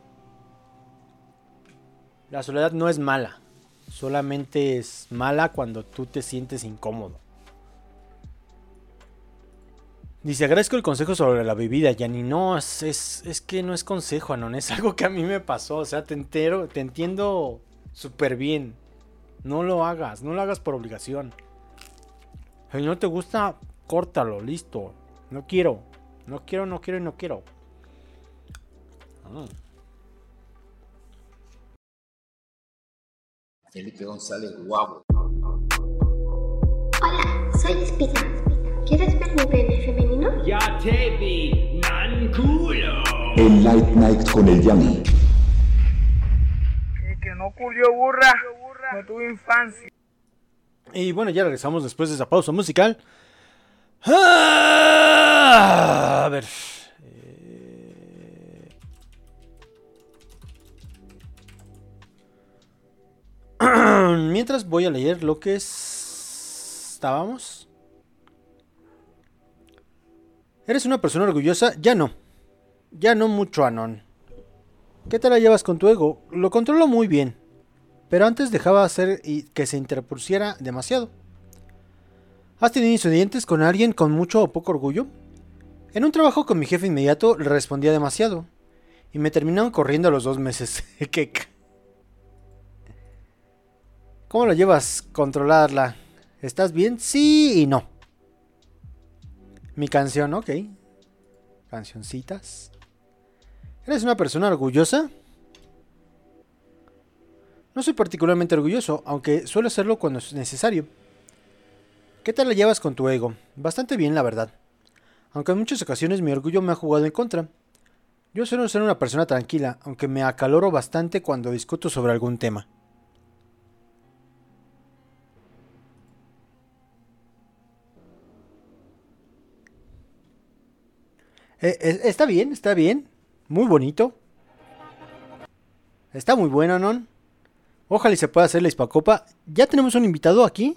La soledad no es mala, solamente es mala cuando tú te sientes incómodo. Dice, agradezco el consejo sobre la bebida, Yanni. No, es, es, es que no es consejo, Anon, es algo que a mí me pasó. O sea, te entero, te entiendo súper bien. No lo hagas, no lo hagas por obligación. Si no te gusta, córtalo, listo. No quiero, no quiero, no quiero y no quiero. Ah. Felipe González, guapo. Hola, soy Espina. ¿Quieres ver mi pene femenino? Ya te vi, man culo. El Light Night con el Yanni. Y que no culió burra, no tuve infancia. Y bueno, ya regresamos después de esa pausa musical. Ah, a ver. Mientras voy a leer lo que es... estábamos. ¿Eres una persona orgullosa? Ya no. Ya no mucho, Anon. ¿Qué te la llevas con tu ego? Lo controlo muy bien. pero antes dejaba hacer y que se interpusiera demasiado. ¿Has tenido incidentes con alguien con mucho o poco orgullo? En un trabajo con mi jefe inmediato le respondía demasiado y me terminaron corriendo a los dos meses. ¿Qué? ¿Cómo lo llevas? Controlarla. ¿Estás bien? Sí y no. Mi canción, ok. Cancioncitas. ¿Eres una persona orgullosa? No soy particularmente orgulloso, aunque suelo serlo cuando es necesario. ¿Qué tal la llevas con tu ego? Bastante bien, la verdad. Aunque en muchas ocasiones mi orgullo me ha jugado en contra. Yo suelo ser una persona tranquila, aunque me acaloro bastante cuando discuto sobre algún tema. Eh, eh, está bien, está bien. Muy bonito. Está muy bueno, ¿no? Ojalá y se pueda hacer la Hispacopa. Ya tenemos un invitado aquí.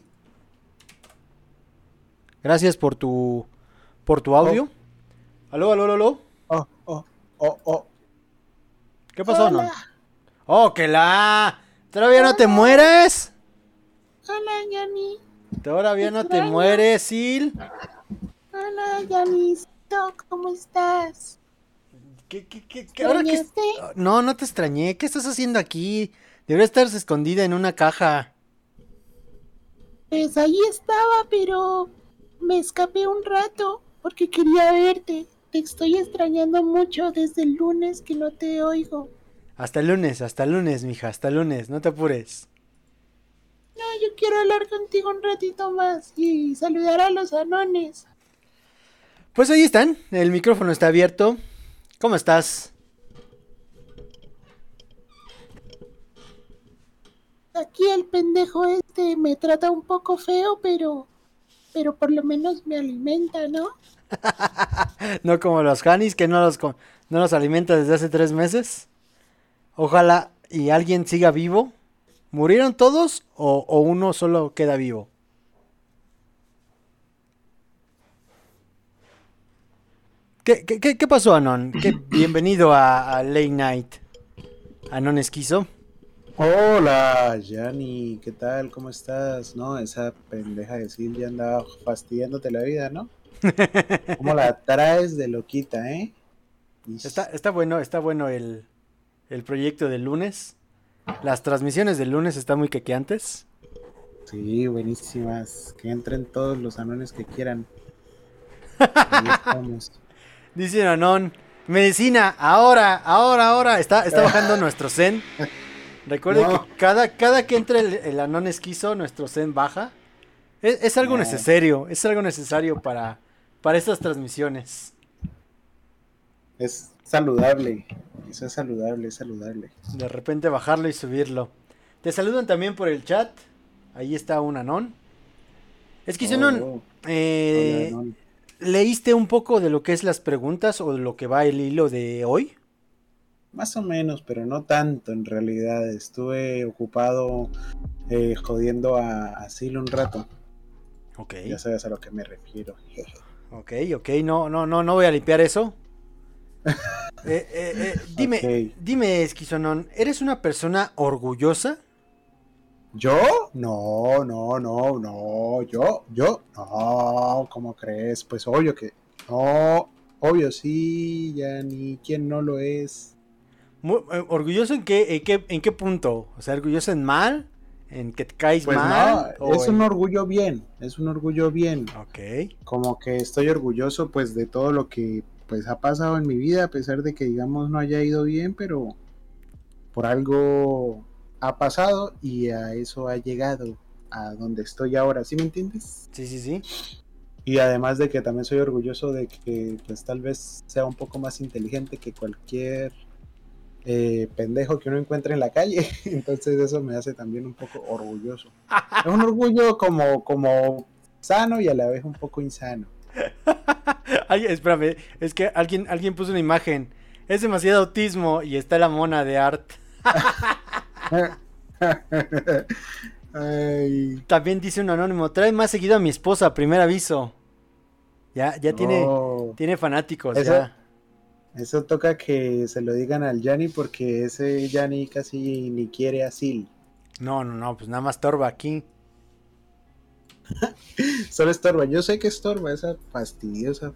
Gracias por tu por tu audio. Oh. Aló, aló, aló, aló. Oh, oh, oh, oh. ¿Qué pasó, no? Oh, que la. ¿Todavía Hola. No te mueres? Hola, Yanni. ¿Todavía no te mueres, Sil? Hola, Yanni. ¿Cómo estás? ¿Qué, qué, qué, qué? ¿Ahora qué? No, no te extrañé. ¿Qué estás haciendo aquí? Deberías estar escondida en una caja. Pues ahí estaba, pero me escapé un rato porque quería verte. Te estoy extrañando mucho desde el lunes que no te oigo. Hasta el lunes, hasta el lunes, mija, hasta el lunes. No te apures. No, yo quiero hablar contigo un ratito más y saludar a los anones. Pues ahí están, el micrófono está abierto. ¿Cómo estás? Aquí el pendejo este me trata un poco feo, pero pero por lo menos me alimenta, ¿no? No como los Janis, que no los, no los alimenta desde hace tres meses. Ojalá y alguien siga vivo. ¿Murieron todos o, o uno solo queda vivo? ¿Qué, qué, qué pasó, Anon? ¿Qué, bienvenido a, a Late Night. Anon Esquizo. Hola, Yanni, ¿qué tal? ¿Cómo estás? No, esa pendeja de Silvia andaba fastidiándote la vida, ¿no? ¿Cómo la traes de loquita, eh? Está, está bueno, está bueno el, el proyecto del lunes. Las transmisiones del lunes están muy quequeantes. Sí, buenísimas. Que entren todos los anones que quieran. Ahí estamos. Dice Anon, medicina, ahora, ahora, ahora. Está, está bajando nuestro zen. Recuerden no. que cada, cada que entre el, el Anón Esquizo, nuestro zen baja. Es, es algo no. necesario, es algo necesario para, para estas transmisiones. Es saludable, eso es saludable, es saludable. De repente bajarlo y subirlo. Te saludan también por el chat. Ahí está un Anón. Esquizo, oh, Anón, eh, Hola, Anón. ¿Leíste un poco de lo que es las preguntas o de lo que va el hilo de hoy? Más o menos, pero no tanto en realidad. Estuve ocupado eh, jodiendo a, a Sil un rato. Ok. Ya sabes a lo que me refiero. Ok, ok, no, no, no, no voy a limpiar eso. eh, eh, eh, dime, okay. dime, Esquizonón, ¿eres una persona orgullosa? ¿Yo? No, no, no, no, yo, yo, no, ¿cómo crees? Pues obvio que, no, obvio sí, ya ni quién no lo es. Muy, eh, ¿Orgulloso en qué, en qué, en qué punto? O sea, ¿orgulloso en mal? ¿En que te caes pues mal? No, es en... un orgullo bien, es un orgullo bien. Ok. Como que estoy orgulloso pues de todo lo que pues ha pasado en mi vida, a pesar de que digamos no haya ido bien, pero por algo ha pasado y a eso ha llegado a donde estoy ahora, ¿sí me entiendes? Sí, sí, sí. Y además de que también soy orgulloso de que pues tal vez sea un poco más inteligente que cualquier eh, pendejo que uno encuentre en la calle, entonces eso me hace también un poco orgulloso. Es un orgullo como, como sano y a la vez un poco insano. Ay, espérame, es que alguien, alguien puso una imagen, es demasiado autismo y está la mona de Art. Ay. También dice un anónimo, trae más seguido a mi esposa, primer aviso. Ya, ya tiene, oh. tiene fanáticos. Eso, ya. Eso toca que se lo digan al Yanni porque ese Yanni casi ni quiere a Sil. No, no, no, pues nada más estorba aquí. Solo estorba, yo sé que estorba, esa fastidiosa.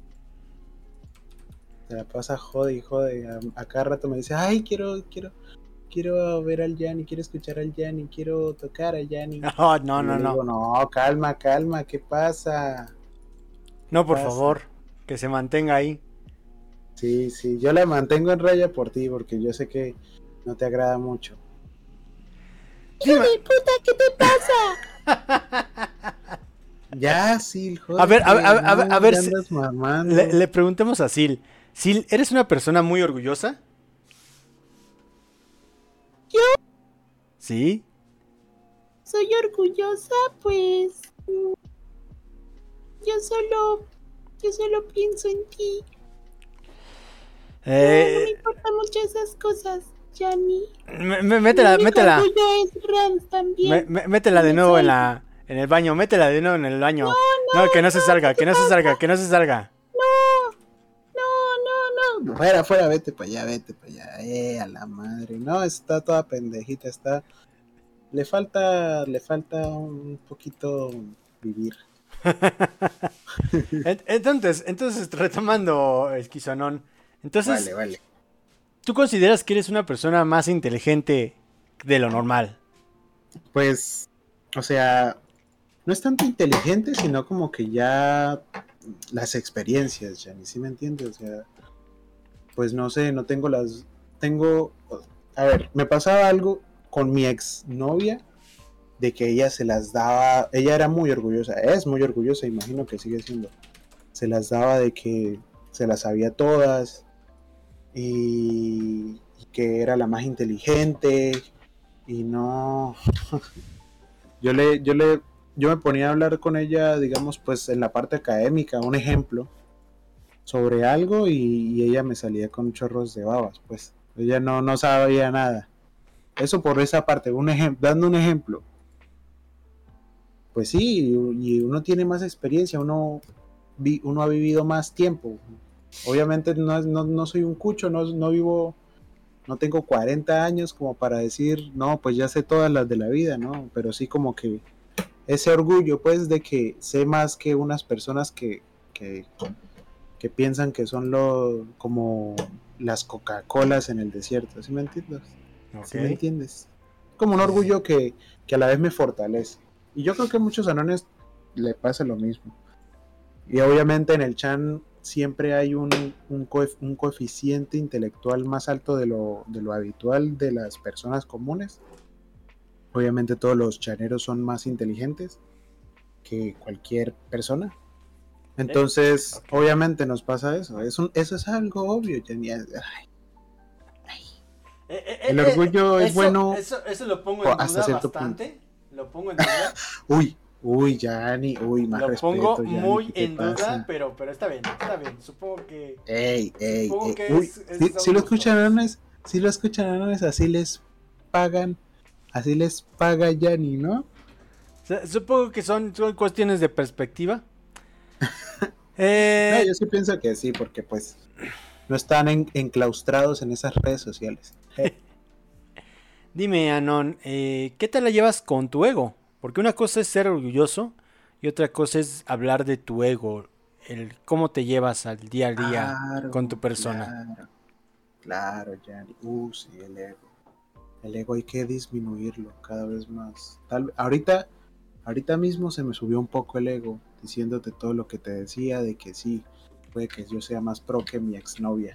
Se la pasa jode y jode. A, a cada rato me dice, ay, quiero, quiero, quiero ver al Yanni, quiero escuchar al Yanni, quiero tocar al Yanni. No, no, y no, le digo, no. No, calma, calma, ¿qué pasa? No, por pasa? favor, que se mantenga ahí. Sí, sí, yo la mantengo en raya por ti, porque yo sé que no te agrada mucho. ¡Hijo de puta, qué te pasa! Ya, Sil, joder. A ver, a ver, a ver, a ver, a ver, andas mamando. Le, le preguntemos a Sil. Sil, ¿eres una persona muy orgullosa? ¿Yo? ¿Sí? ¿Soy orgullosa? Pues... Yo solo... Yo solo pienso en ti. Eh, no, no me importan mucho esas cosas, Yanni. Me, me, métela, Mi métela. orgullo es Rams también. Me, me, métela de nuevo en la en el baño, métela de nuevo en el baño. No, no, no que no, no se salga, que no se salga, que no se salga. No, no, no, no. Fuera, fuera, vete para allá, vete para allá. Eh, a la madre. No, está toda pendejita, está... Le falta, le falta un poquito vivir. entonces, entonces, retomando Esquizonón. Entonces, vale, vale. ¿Tú consideras que eres una persona más inteligente de lo normal? Pues, o sea, no es tanto inteligente, sino como que ya las experiencias, ya ni si me entiendes, o sea, pues no sé, no tengo las, tengo, a ver, me pasaba algo con mi ex novia, de que ella se las daba, ella era muy orgullosa, es muy orgullosa, imagino que sigue siendo, se las daba de que se las sabía todas, y, y que era la más inteligente, y no, yo le, yo le, yo me ponía a hablar con ella, digamos, pues en la parte académica, un ejemplo, sobre algo, y, y ella me salía con chorros de babas, pues, ella no, no sabía nada, eso por esa parte, un ejemplo, dando un ejemplo, pues sí, y uno tiene más experiencia, uno, vi, uno ha vivido más tiempo. Obviamente no, no, no soy un cucho, no, no vivo, no tengo cuarenta años como para decir, no, pues ya sé todas las de la vida, ¿no? Pero sí como que ese orgullo, pues, de que sé más que unas personas que, que, que piensan que son lo, como las Coca-Colas en el desierto, ¿sí me entiendes? Okay. ¿Sí me entiendes? Como un orgullo que, que a la vez me fortalece. Y yo creo que a muchos anones le pasa lo mismo. Y obviamente en el Chan siempre hay un, un, coef, un coeficiente intelectual más alto de lo, de lo habitual de las personas comunes. Obviamente todos los chaneros son más inteligentes que cualquier persona. Entonces, okay. obviamente nos pasa eso. Es un, eso es algo obvio. Ay. Ay. Eh, eh, el orgullo eh, es eso, bueno. Eso, eso lo pongo en hasta duda cierto bastante. Punto. Lo pongo en duda. Uy. Uy, Yanni, uy, más Lo respeto. pongo Yanni, muy ¿qué en pasa? duda, pero, pero está bien, está bien. Supongo que. Ey, ey, supongo ey. que Uy, es, es si, si lo escuchan anones, si lo escuchan anones, así les pagan, así les paga Yanni, ¿no? Supongo que son, son cuestiones de perspectiva. eh... No, yo sí pienso que sí, porque pues no están en, enclaustrados en esas redes sociales. Eh. Dime, Anon, eh, ¿qué tal la llevas con tu ego? Porque una cosa es ser orgulloso y otra cosa es hablar de tu ego, el cómo te llevas al día a día claro, con tu persona. Claro, claro, Yanni. Uh, sí, el ego. El ego hay que disminuirlo cada vez más. Tal, ahorita, ahorita mismo se me subió un poco el ego, diciéndote todo lo que te decía, de que sí, puede que yo sea más pro que mi exnovia.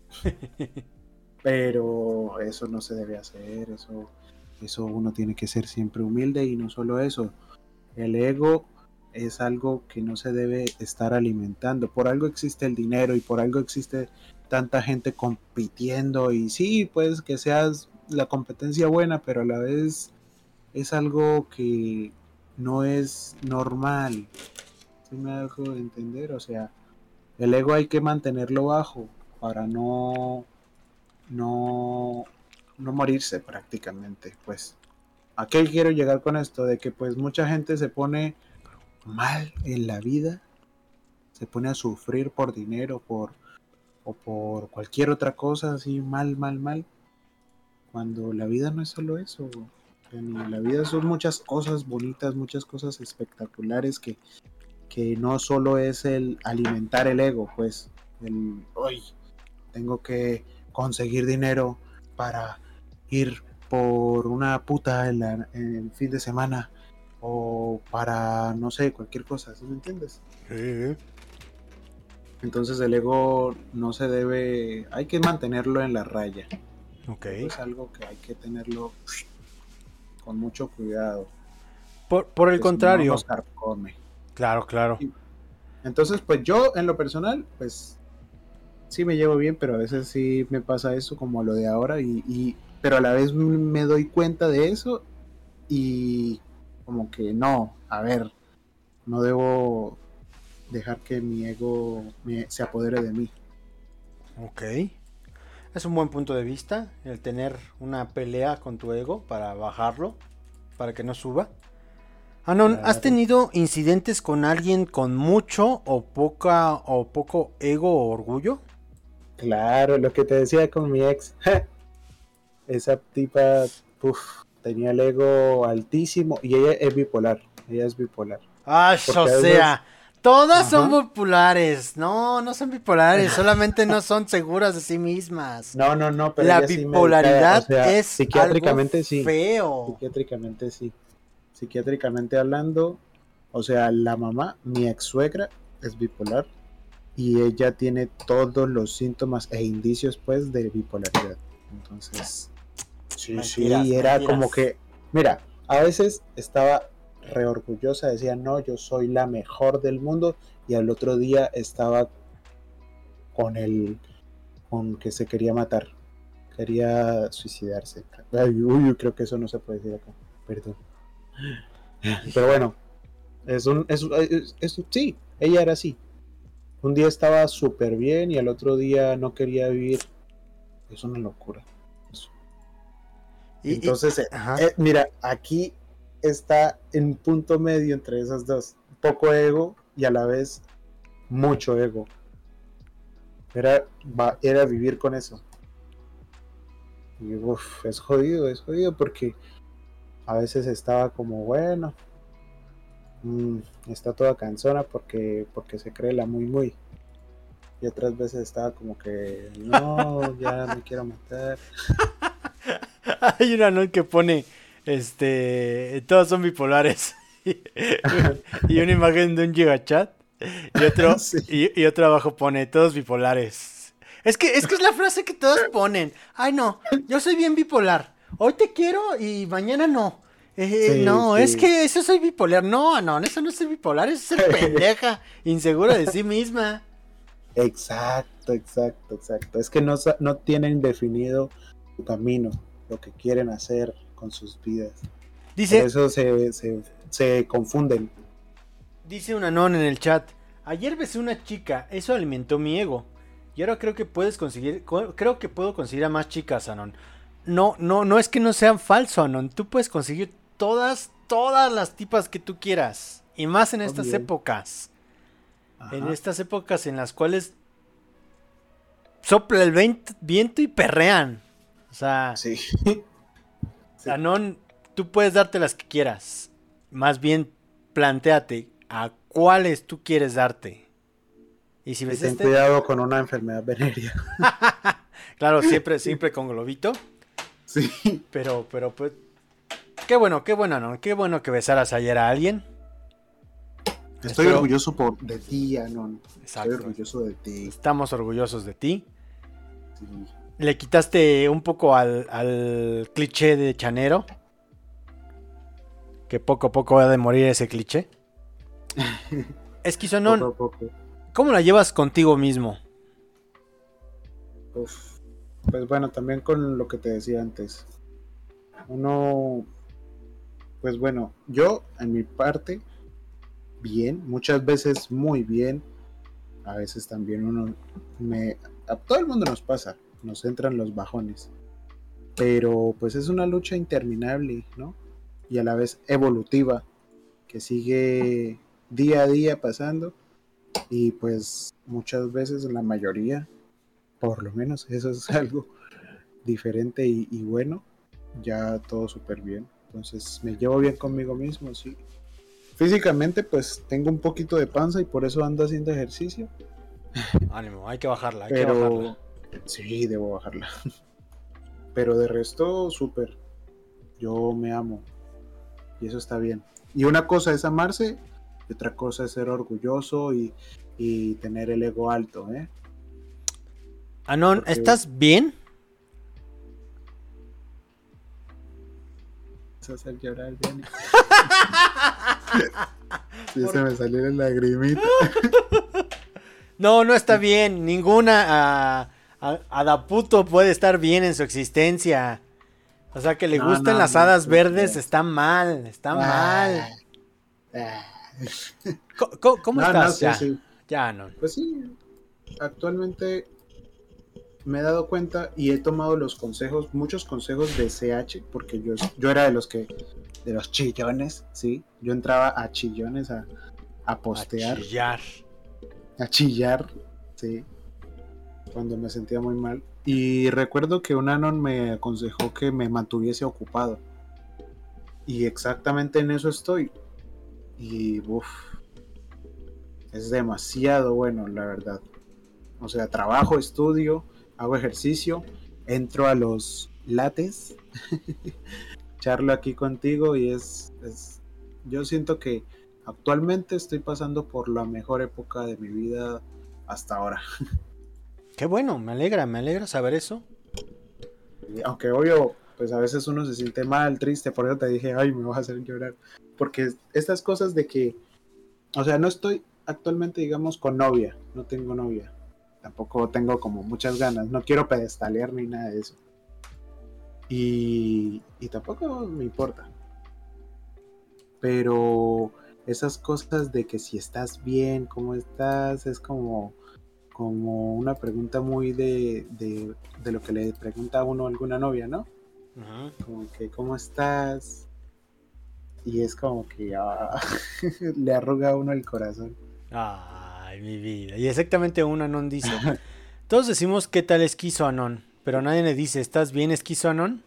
Pero eso no se debe hacer, eso... Eso uno tiene que ser siempre humilde y no solo eso. El ego es algo que no se debe estar alimentando. Por algo existe el dinero y por algo existe tanta gente compitiendo. Y sí, pues que seas la competencia buena, pero a la vez es algo que no es normal. ¿Sí me hago entender? O sea, el ego hay que mantenerlo bajo para no... no... no morirse prácticamente. Pues ¿a qué quiero llegar con esto? De que pues mucha gente se pone mal en la vida, se pone a sufrir por dinero, por o por cualquier otra cosa, así mal, mal, mal, cuando la vida no es solo eso. sea, ni en la vida son muchas cosas bonitas, muchas cosas espectaculares que, que no solo es el alimentar el ego, pues, el, hoy tengo que conseguir dinero para ir por una puta en, la, en el fin de semana o para, no sé, cualquier cosa, ¿sí me entiendes? Sí. Entonces el ego no se debe, hay que mantenerlo en la raya. Ok. Es algo que hay que tenerlo con mucho cuidado. Por, por el que contrario. Si no nos carcome. Claro, claro. Entonces, pues yo en lo personal, pues sí me llevo bien, pero a veces sí me pasa eso como lo de ahora, y, y pero a la vez me doy cuenta de eso y como que no, a ver, no debo dejar que mi ego me, se apodere de mí. Ok. Es un buen punto de vista el tener una pelea con tu ego para bajarlo, para que no suba. Anon, Claro. ¿has tenido incidentes con alguien con mucho o poca o poco ego o orgullo? Claro, lo que te decía con mi ex. Esa tipa, uf, tenía el ego altísimo y ella es bipolar. Ella es bipolar. Ay, Porque o a veces- sea, todas Ajá. son bipolares. No, no son bipolares, solamente no son seguras de sí mismas. No, no, no, pero La ella sí bipolaridad medicada, o sea, es psiquiátricamente algo sí. feo. Psiquiátricamente sí. Psiquiátricamente hablando, o sea, la mamá, mi ex suegra, es bipolar y ella tiene todos los síntomas e indicios, pues, de bipolaridad. Entonces, sí, Mentiras, sí, era mentiras. como que, mira, a veces estaba re orgullosa, decía, no, yo soy la mejor del mundo, y al otro día estaba con el, con que se quería matar, quería suicidarse. Ay, uy, creo que eso no se puede decir acá, perdón. Pero bueno, es un, es, es- es- sí, ella era así. Un día estaba súper bien y al otro día no quería vivir. Es una locura. Y- y- Entonces, eh, ajá. eh, mira, aquí está en punto medio entre esas dos. Poco ego y a la vez mucho ego. Era, va- era vivir con eso. Y uf, es jodido, es jodido porque a veces estaba como, bueno, mm, está toda cansona porque, porque se cree la muy muy. Y otras veces estaba como que, no, ya me quiero matar. Hay una ¿no? que pone, este, todos son bipolares. Y una imagen de un gigachat. Y otro, Sí. y, y otro abajo pone, todos bipolares. Es que, es que es la frase que todos ponen. Ay, no, yo soy bien bipolar. Hoy te quiero y mañana no. Eh, Sí, no, sí. es que eso soy bipolar. No, no, eso no es ser bipolar, eso es ser pendeja, insegura de sí misma. Exacto, exacto, exacto. Es que no, sa- no tienen definido su camino, lo que quieren hacer con sus vidas. Dice, Por eso se, se, se confunden. Dice un anón en el chat. Ayer besé una chica, eso alimentó mi ego. Y ahora creo que puedes conseguir, co- creo que puedo conseguir a más chicas, Anon. No, no, no es que no sean falso, Anon. Tú puedes conseguir todas, todas las tipas que tú quieras. Y más en estas Obvio. épocas. Ajá. En estas épocas en las cuales sopla el vent- viento y perrean. O sea, Sí. Sí. Anon, tú puedes darte las que quieras. Más bien, plantéate a cuáles tú quieres darte. Y si Y ves ten este, cuidado con una enfermedad venérea. claro, siempre, siempre con globito. Sí. Pero, pero, pues, qué bueno, qué bueno, ¿no? Qué bueno que besaras ayer a alguien. Estoy Espero- orgulloso por, de ti, Anon. Exacto. Estoy orgulloso de ti. Estamos orgullosos de ti. Sí. Le quitaste un poco al, al cliché de chanero. Que poco a poco va de morir ese cliché. Esquizonón, Poco a poco. ¿cómo la llevas contigo mismo? Uf. Pues bueno, también con lo que te decía antes. Uno, pues bueno, yo en mi parte, bien, muchas veces muy bien. A veces también uno me... A todo el mundo nos pasa, nos entran los bajones. Pero pues es una lucha interminable, ¿no? Y a la vez evolutiva, que sigue día a día pasando. Y pues muchas veces, la mayoría, por lo menos eso es algo diferente y, y bueno, ya todo súper bien. Entonces me llevo bien conmigo mismo, sí. Físicamente pues tengo un poquito de panza y por eso ando haciendo ejercicio. Ánimo, hay que bajarla, hay Pero que bajarla. Sí, debo bajarla. Pero de resto, súper. Yo me amo. Y eso está bien. Y una cosa es amarse, y otra cosa es ser orgulloso y, y tener el ego alto, ¿eh? Anon, Porque... ¿estás bien? Vas a hacer llorar, Johnny. Sí, se me salió la lagrimita. No, no está bien. Ninguna uh, Adaputo puede estar bien en su existencia. O sea, que le no, gusten no, las no, hadas no, verdes no. está mal, está Ah, mal. ah. ¿Cómo, cómo No, estás? no, sí, ya, sí. ya, no. Pues sí, actualmente me he dado cuenta y he tomado los consejos, muchos consejos de C H, porque yo, yo era de los que, de los chillones, ¿sí? Yo entraba a chillones a, a postear. A chillar. A chillar, sí. Cuando me sentía muy mal. Y recuerdo que un Anon me aconsejó que me mantuviese ocupado. Y exactamente en eso estoy. Y uff, es demasiado bueno, la verdad. O sea, trabajo, estudio, hago ejercicio, entro a los lates, charlo aquí contigo y es, es... Yo siento que actualmente estoy pasando por la mejor época de mi vida hasta ahora. Qué bueno, me alegra, me alegra saber eso. Y aunque obvio, pues a veces uno se siente mal, triste, por eso te dije, ay, me vas a hacer llorar. Porque estas cosas de que, o sea, no estoy actualmente, digamos, con novia, no tengo novia. Tampoco tengo como muchas ganas, no quiero pedestalear ni nada de eso. Y, y tampoco me importa. Pero esas cosas de que si estás bien, cómo estás, es como, como una pregunta muy de, de, de lo que le pregunta a uno a alguna novia, ¿no? Uh-huh. Como que, ¿cómo estás? Y es como que ah, le arruga a uno el corazón. Ay, mi vida. Y exactamente un Anon dice, todos decimos qué tal esquizo Anon, pero nadie le dice, ¿estás bien esquizo Anon?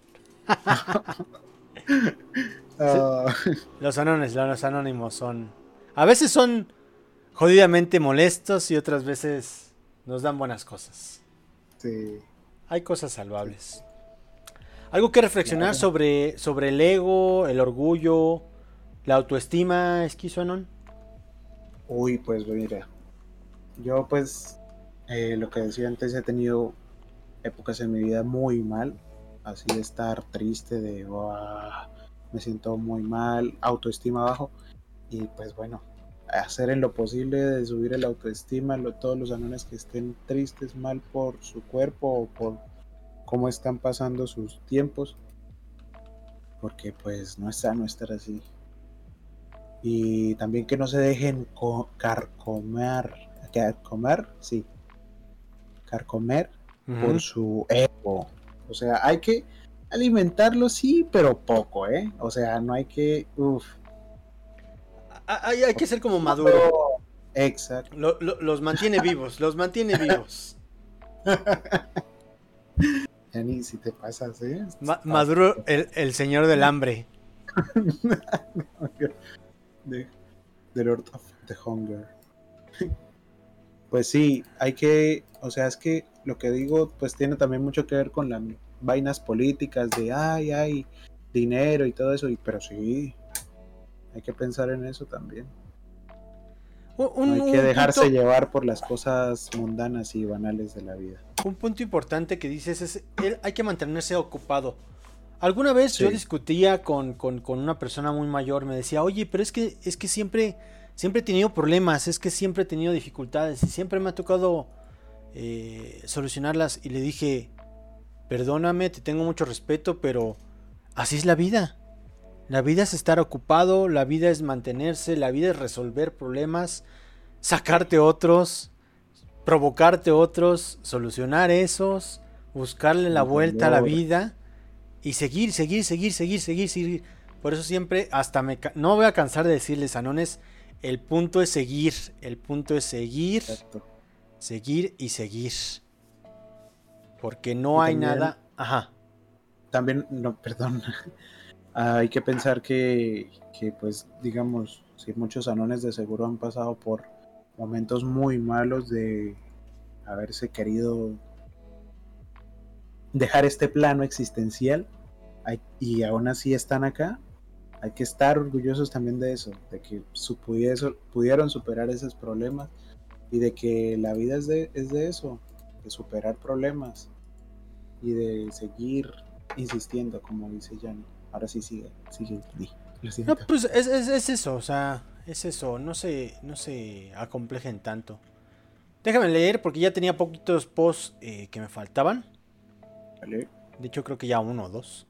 uh... Los anones, los anónimos son, a veces son jodidamente molestos y otras veces nos dan buenas cosas. Sí. Hay cosas salvables. Algo que reflexionar claro. sobre, sobre el ego, el orgullo, la autoestima, esquizo Anon. Uy, pues mira, yo pues eh, lo que decía antes, he tenido épocas en mi vida muy mal, así de estar triste, de oh, me siento muy mal, autoestima bajo, y pues bueno, hacer en lo posible de subir el autoestima, lo, todos los anones que estén tristes, mal por su cuerpo o por cómo están pasando sus tiempos, porque pues no es sano estar así. Y también que no se dejen co- carcomer, carcomer, sí, carcomer uh-huh. por su ego. O sea, hay que alimentarlo, sí, pero poco, ¿eh? O sea, no hay que, uff. Hay, hay que ser como maduro. Exacto. Lo, lo, los mantiene vivos, los mantiene vivos. Ya ni si te pasas, ¿eh? Ma- maduro, el, el señor del hambre. The, the Lord of the Hunger. Pues sí, hay que, o sea, es que lo que digo, pues tiene también mucho que ver con las vainas políticas de ay, ay, dinero y todo eso, y, pero sí, hay que pensar en eso también. Un, no hay que dejarse punto, llevar por las cosas mundanas y banales de la vida. Un punto importante que dices es, el, hay que mantenerse ocupado. Alguna vez sí. yo discutía con, con, con una persona muy mayor, me decía, oye, pero es que, es que siempre, siempre he tenido problemas, es que siempre he tenido dificultades y siempre me ha tocado eh, solucionarlas. Y le dije, perdóname, te tengo mucho respeto, pero así es la vida. La vida es estar ocupado, la vida es mantenerse, la vida es resolver problemas, sacarte otros, provocarte otros, solucionar esos, buscarle la vuelta a la vida. Y seguir, seguir, seguir, seguir, seguir, seguir. Por eso siempre, hasta me... No voy a cansar de decirles, anones, el punto es seguir. El punto es seguir, Exacto. seguir y seguir. Porque no y hay también, nada... Ajá. También, no, perdón. Ah, hay que pensar que, que, pues, digamos, si muchos anones de seguro han pasado por momentos muy malos de haberse querido dejar este plano existencial hay, y aún así están acá. Hay que estar orgullosos también de eso, de que su, pudiese, pudieron superar esos problemas y de que la vida es de, es de eso, de superar problemas y de seguir insistiendo, como dice Yanni. Ahora sí sigue, sigue. Lo siento. No, pues es, es, es eso, o sea, es eso, no se, no se acomplejen tanto. Déjame leer porque ya tenía poquitos posts eh, que me faltaban. Vale. De hecho creo que ya uno o dos.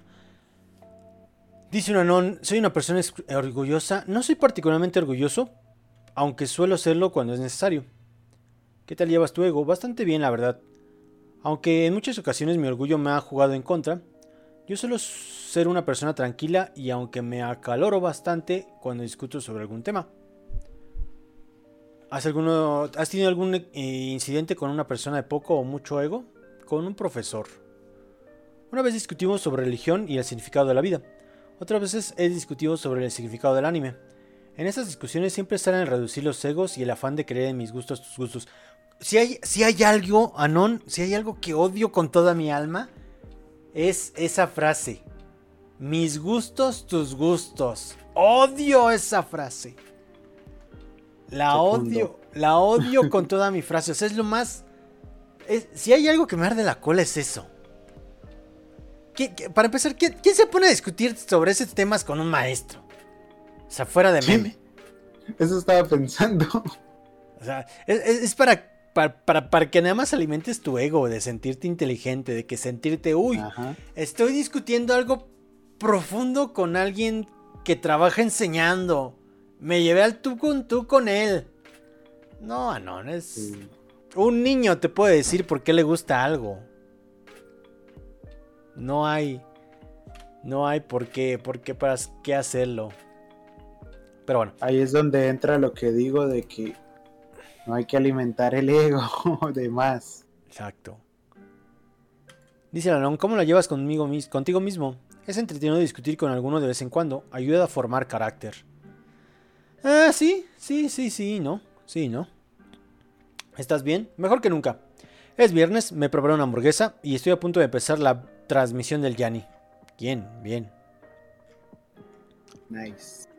Dice un anón, soy una persona orgullosa. No soy particularmente orgulloso, aunque suelo serlo cuando es necesario. ¿Qué tal llevas tu ego? Bastante bien, la verdad. Aunque en muchas ocasiones mi orgullo me ha jugado en contra, yo suelo ser una persona tranquila y aunque me acaloro bastante cuando discuto sobre algún tema. ¿Has, alguno, ¿has tenido algún eh, incidente con una persona de poco o mucho ego? Con un profesor. Una vez discutimos sobre religión y el significado de la vida. Otras veces he discutido sobre el significado del anime. En estas discusiones siempre salen el reducir los egos y el afán de creer en mis gustos, tus gustos. Si hay, si hay algo, Anon, si hay algo que odio con toda mi alma, es esa frase. Mis gustos, tus gustos. Odio esa frase. La odio, la odio con toda mi frase. O sea, es lo más... Es, si hay algo que me arde la cola es eso. ¿Qué, qué, para empezar, ¿quién, ¿quién se pone a discutir sobre esos temas con un maestro? O sea, fuera de meme. Sí, eso estaba pensando. O sea, es, es, es para, para, para, para que nada más alimentes tu ego, de sentirte inteligente, de que sentirte, uy, ajá, estoy discutiendo algo profundo con alguien que trabaja enseñando. Me llevé al tú con tú con él. No, no, es... Sí. Un niño te puede decir por qué le gusta algo. No hay... No hay por qué, por qué, para qué hacerlo. Pero bueno. Ahí es donde entra lo que digo de que no hay que alimentar el ego de más. Exacto. Dice Lanón, ¿cómo la llevas conmigo, contigo mismo? Es entretenido discutir con alguno de vez en cuando. Ayuda a formar carácter. Ah, sí, sí, sí, sí, no. Sí, no. ¿Estás bien? Mejor que nunca. Es viernes, me preparé una hamburguesa y estoy a punto de empezar la transmisión del Yanni. Bien, bien. Nice.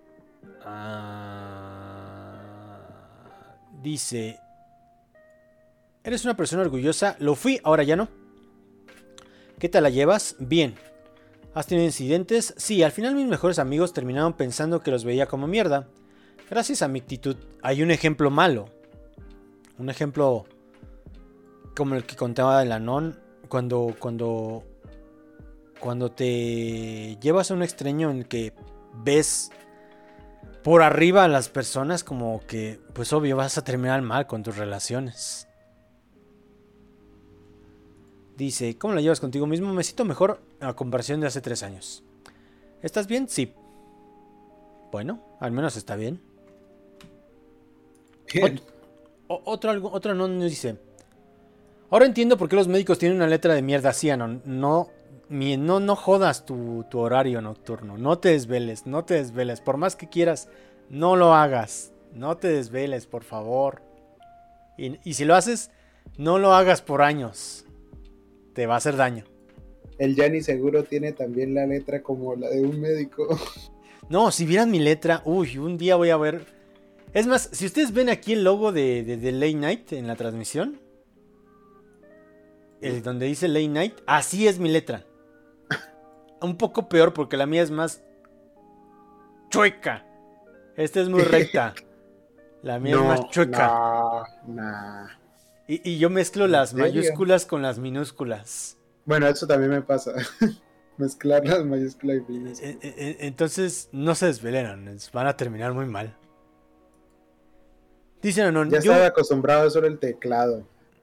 Ah, dice... ¿Eres una persona orgullosa? Lo fui, ahora ya no. ¿Qué tal la llevas? Bien. ¿Has tenido incidentes? Sí, al final mis mejores amigos terminaron pensando que los veía como mierda. Gracias a mi actitud. Hay un ejemplo malo. Un ejemplo como el que contaba el Anón. Cuando, cuando, cuando te llevas a un extremo en el que ves por arriba a las personas, como que, pues obvio, vas a terminar mal con tus relaciones. Dice, ¿cómo la llevas contigo mismo? Me siento mejor a comparación de hace tres años. ¿Estás bien? Sí. Bueno, al menos está bien. Bien. Ot- otro, algo, otro no nos dice. Ahora entiendo por qué los médicos tienen una letra de mierda así, no, no, no, no jodas tu, tu horario nocturno. No te desveles, no te desveles. Por más que quieras, no lo hagas. No te desveles, por favor. Y, y si lo haces, no lo hagas por años. Te va a hacer daño. El Yanni seguro tiene también la letra como la de un médico. No, si vieran mi letra, uy, un día voy a ver. Es más, si ustedes ven aquí el logo de, de, de Late Night en la transmisión, el donde dice Late Night, así es mi letra. Un poco peor porque la mía es más chueca. Esta es muy recta. La mía no, es más chueca. No, no. Y, y yo mezclo las mayúsculas con las minúsculas. Bueno, eso también me pasa. Mezclar las mayúsculas y minúsculas. Entonces, no se desvelenan. Van a terminar muy mal. Dicen, no, ya yo... estaba acostumbrado solo el teclado.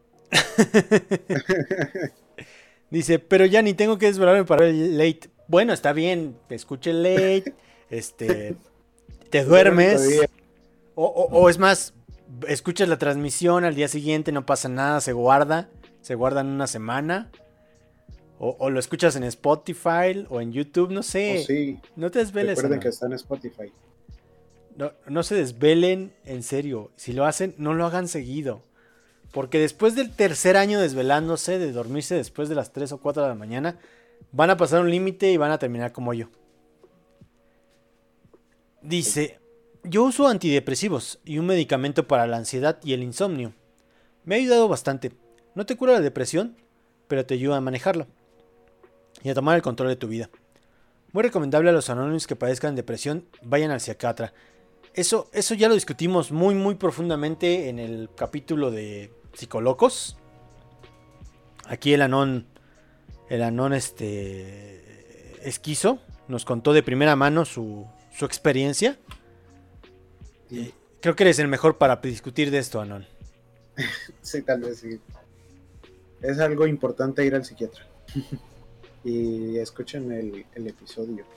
Dice, pero ya ni tengo que desvelarme para el late. Bueno, está bien. Escuche el late. este, te duermes. O, o, o es más... Escuchas la transmisión al día siguiente, no pasa nada, se guarda, se guarda en una semana O, o lo escuchas en Spotify o en YouTube, no sé. Oh, sí. No te desveles. Recuerden Anon. que está en Spotify. No, no se desvelen, en serio. Si lo hacen, no lo hagan seguido. Porque después del tercer año desvelándose, de dormirse después de las tres o cuatro de la mañana, van a pasar un límite y van a terminar como yo. Dice, yo uso antidepresivos y un medicamento para la ansiedad y el insomnio. Me ha ayudado bastante. No te cura la depresión, pero te ayuda a manejarla y a tomar el control de tu vida. Muy recomendable a los anónimos que padezcan depresión, vayan al psiquiatra. Eso, eso ya lo discutimos muy muy profundamente en el capítulo de Psicolocos. Aquí el anón, el anón este esquizo nos contó de primera mano su, su experiencia. Sí. Creo que eres el mejor para discutir de esto, Anón. Sí, tal vez sí. Es algo importante ir al psiquiatra. Y escuchen el, el episodio.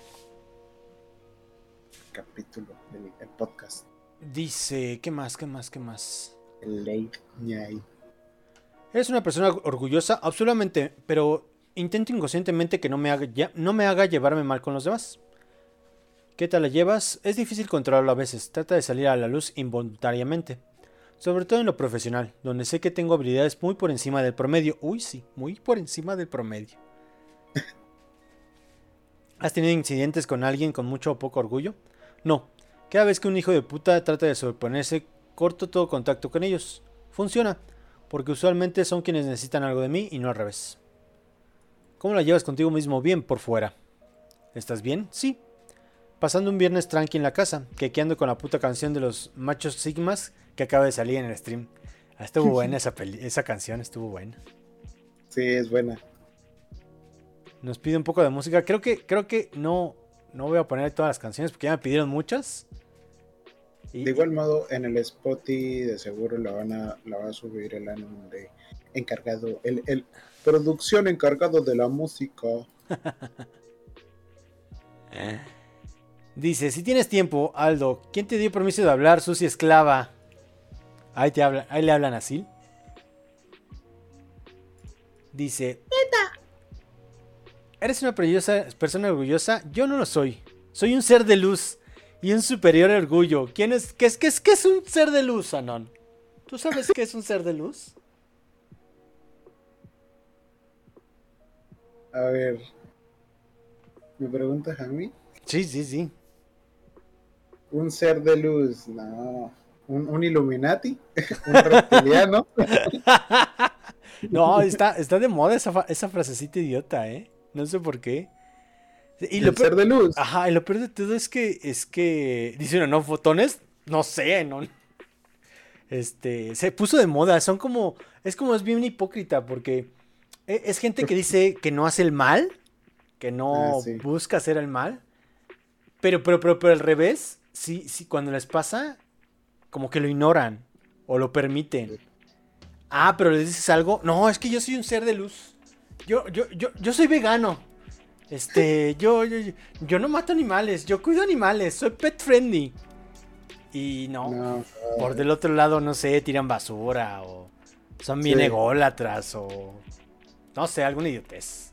El capítulo, el, el podcast. Dice, ¿qué más? ¿Qué más? ¿Qué más? El late night. Eres una persona orgullosa, absolutamente, pero intento inconscientemente que no me haga, ya, no me haga llevarme mal con los demás. ¿Qué tal la llevas? Es difícil controlarlo a veces, trata de salir a la luz involuntariamente. Sobre todo en lo profesional, donde sé que tengo habilidades muy por encima del promedio. Uy, sí, muy por encima del promedio. ¿Has tenido incidentes con alguien con mucho o poco orgullo? No. Cada vez que un hijo de puta trata de sobreponerse, corto todo contacto con ellos. Funciona, porque usualmente son quienes necesitan algo de mí y no al revés. ¿Cómo la llevas contigo mismo? Bien por fuera. ¿Estás bien? Sí. Pasando un viernes tranqui en la casa, quequeando con la puta canción de los Machos Sigmas que acaba de salir en el stream. Ah, estuvo buena esa, peli esa canción, estuvo buena. Sí, es buena. Nos pide un poco de música. Creo que, creo que no, no voy a poner todas las canciones porque ya me pidieron muchas. Y, de igual modo, en el Spotify de seguro la van a, la va a subir el anime de encargado, el, el producción encargado de la música. Dice, si tienes tiempo, Aldo, ¿quién te dio permiso de hablar, sucia esclava? Ahí te hablan, ahí le hablan así. Dice, ¡Neta! ¿Eres una persona orgullosa? Yo no lo soy. Soy un ser de luz y un superior orgullo. ¿Quién es? ¿Qué es, qué es, qué es un ser de luz, Anon? ¿Tú sabes qué es un ser de luz? A ver, ¿me preguntas a mí? Sí, sí, sí. Un ser de luz, no. ¿Un, un Illuminati? ¿Un reptiliano? No, está, está de moda esa, esa frasecita idiota, ¿eh? No sé por qué. Y ¿El lo peor, ser de luz? Ajá, y lo peor de todo es que, es que, dice uno, ¿no? ¿Fotones? No sé, ¿no? Este, se puso de moda, son como, es como, es bien hipócrita, porque es gente que dice que no hace el mal, que no ah, sí. busca hacer el mal, pero, pero, pero, pero al revés, sí, sí, cuando les pasa, como que lo ignoran, o lo permiten. Ah, pero les dices algo, no, es que yo soy un ser de luz, yo, yo, yo, yo soy vegano. Este, yo, yo, yo no mato animales, yo cuido animales, soy pet friendly. Y no, no por del otro lado, no sé, tiran basura o son bien sí. ególatras o no sé, alguna idiotez.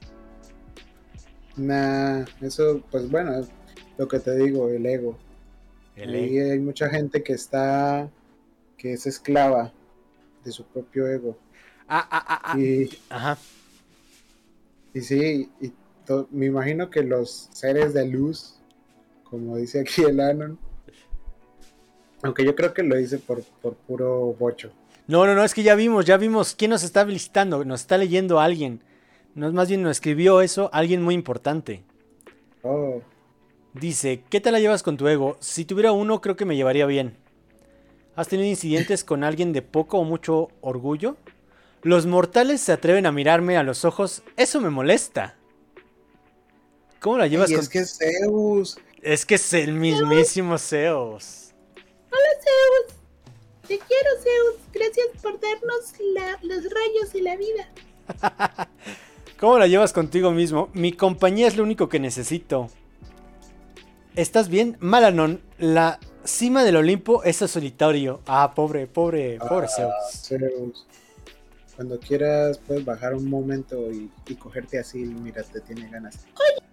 Nah, eso, pues bueno, lo que te digo, el ego. El Ahí ego. Hay mucha gente que está, que es esclava de su propio ego. Ah, ah, ah, ah. Y, ajá. Y sí, y to, me imagino que los seres de luz, como dice aquí el Anon, aunque yo creo que lo dice por, por puro bocho. No, no, no, es que ya vimos, ya vimos quién nos está visitando, nos está leyendo alguien. No, más bien nos escribió eso alguien muy importante. Oh. Dice, ¿qué tal la llevas con tu ego? Si tuviera uno, creo que me llevaría bien. ¿Has tenido incidentes con alguien de poco o mucho orgullo? Los mortales se atreven a mirarme a los ojos, eso me molesta. ¿Cómo la llevas Ay, con...? Es que es Zeus. Es que es el mismísimo Zeus. Hola Zeus. Te quiero Zeus. Gracias por darnos la, los rayos y la vida. ¿Cómo la llevas contigo mismo? Mi compañía es lo único que necesito. ¿Estás bien? Malanon, la cima del Olimpo es solitario. Ah, pobre, pobre, pobre ah, Zeus. Zeus. Cuando quieras puedes bajar un momento y, y cogerte así, mira, te tiene ganas.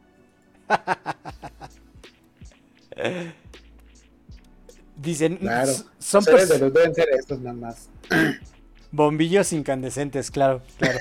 Dicen, claro, son pers- de los deben ser estos nada más. Bombillos incandescentes, claro, claro.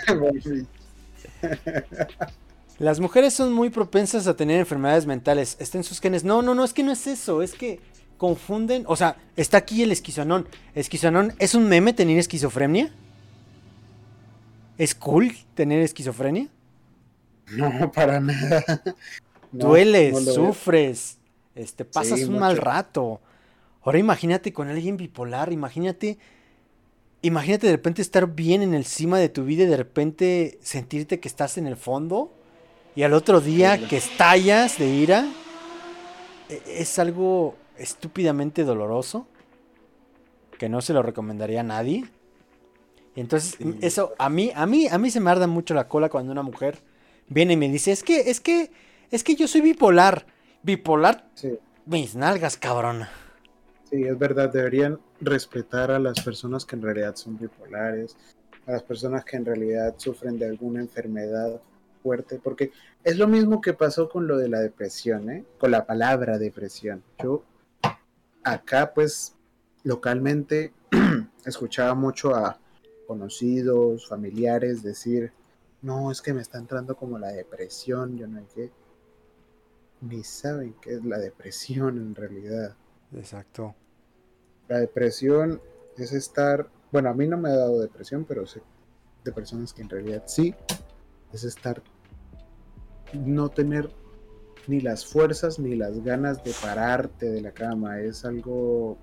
Las mujeres son muy propensas a tener enfermedades mentales. Está en sus genes. No, no, no, es que no es eso. Es que confunden. O sea, está aquí el esquizoanón. ¿Esquizoanón es un meme tener esquizofrenia? ¿Es cool tener esquizofrenia? No, para nada. No, Dueles, no sufres, este, pasas Sí, un mucho. mal rato. Ahora imagínate con alguien bipolar, imagínate, imagínate de repente estar bien en el cima de tu vida y de repente sentirte que estás en el fondo y al otro día Sí. que estallas de ira. E- Es algo estúpidamente doloroso que no se lo recomendaría a nadie. Y entonces Sí. eso a mí, a mí, a mí se me arda mucho la cola cuando una mujer viene y me dice, es que, es que, es que yo soy bipolar. Bipolar, Sí, mis nalgas, cabrona. sí, es verdad, deberían respetar a las personas que en realidad son bipolares, a las personas que en realidad sufren de alguna enfermedad fuerte, porque es lo mismo que pasó con lo de la depresión, ¿eh? Con la palabra depresión. Yo acá, pues, localmente, escuchaba mucho a conocidos, familiares decir, no, es que me está entrando como la depresión, yo no sé qué. Ni saben qué es la depresión en realidad. Exacto. La depresión es estar, bueno, a mí no me ha dado depresión, pero sé de personas que en realidad sí, es estar, no tener ni las fuerzas ni las ganas de pararte de la cama, es algo,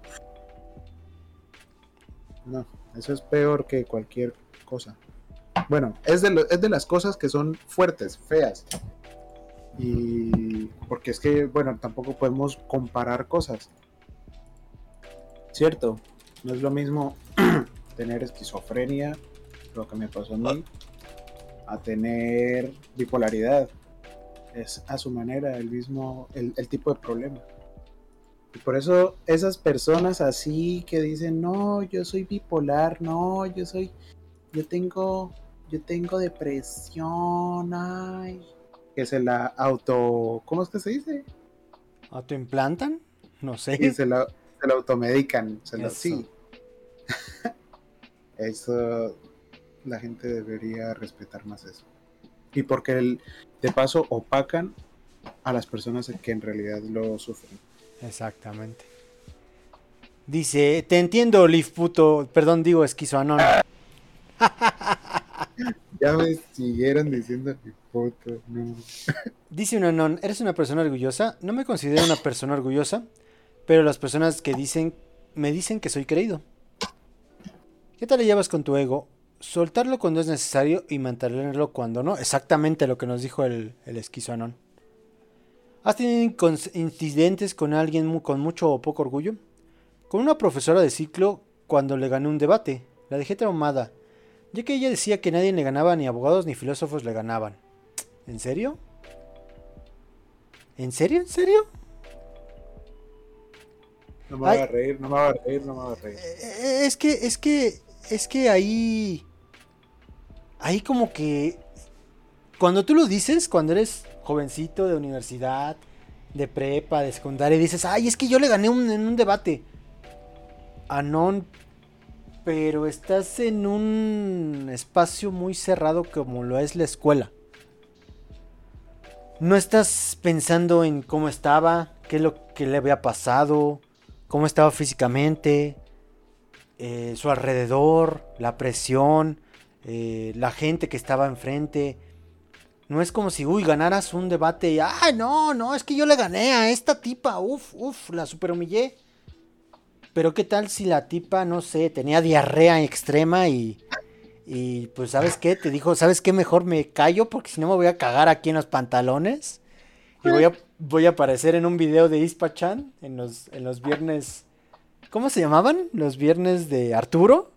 no, eso es peor que cualquier cosa. Bueno, es de, lo, es de las cosas que son fuertes, feas, y porque es que, bueno, tampoco podemos comparar cosas, ¿cierto? No es lo mismo tener esquizofrenia, lo que me pasó a mí, a tener bipolaridad. Es a su manera el mismo, el, el tipo de problema. Y por eso esas personas así que dicen, no, yo soy bipolar, no, yo soy, yo tengo, yo tengo depresión, ay, que se la auto, ¿cómo es que se dice? ¿Autoimplantan? No sé. Sí, se la, se la automedican, se la, Eso. sí. Eso, la gente debería respetar más eso. Y porque el, de paso opacan a las personas que en realidad lo sufren. Exactamente. Dice, te entiendo, Leaf puto. Perdón, digo esquizoanón. Ya me siguieron diciendo mi puto, no. Dice un anón, ¿eres una persona orgullosa? No me considero una persona orgullosa, pero las personas que dicen, me dicen que soy creído. ¿Qué tal le llevas con tu ego? Soltarlo cuando es necesario y mantenerlo cuando no. Exactamente lo que nos dijo el, el esquizoanón. ¿Has tenido incons- incidentes con alguien mu- con mucho o poco orgullo? Con una profesora de ciclo cuando le gané un debate. La dejé traumada, ya que ella decía que nadie le ganaba, ni abogados ni filósofos le ganaban. ¿En serio? ¿En serio? ¿En serio? No me Ay. va a reír, no me va a reír, no me va a reír. Eh, Es que, es que, es que ahí, ahí como que, cuando tú lo dices, cuando eres jovencito de universidad, de prepa, de secundaria, dices, ay, es que yo le gané un, en un debate. Anón, pero estás en un espacio muy cerrado como lo es la escuela. No estás pensando en cómo estaba, qué es lo que le había pasado, cómo estaba físicamente, eh, su alrededor, la presión, eh, la gente que estaba enfrente. No es como si, uy, ganaras un debate y, ay, no, no, es que yo le gané a esta tipa, uf, uf, la super humillé. Pero qué tal si la tipa, no sé, tenía diarrea extrema y, y pues, ¿sabes qué? Te dijo, ¿sabes qué? Mejor me callo porque si no me voy a cagar aquí en los pantalones. Y voy a, voy a aparecer en un video de Ispa-chan en los, en los viernes. ¿Cómo se llamaban? Los viernes de Arturo.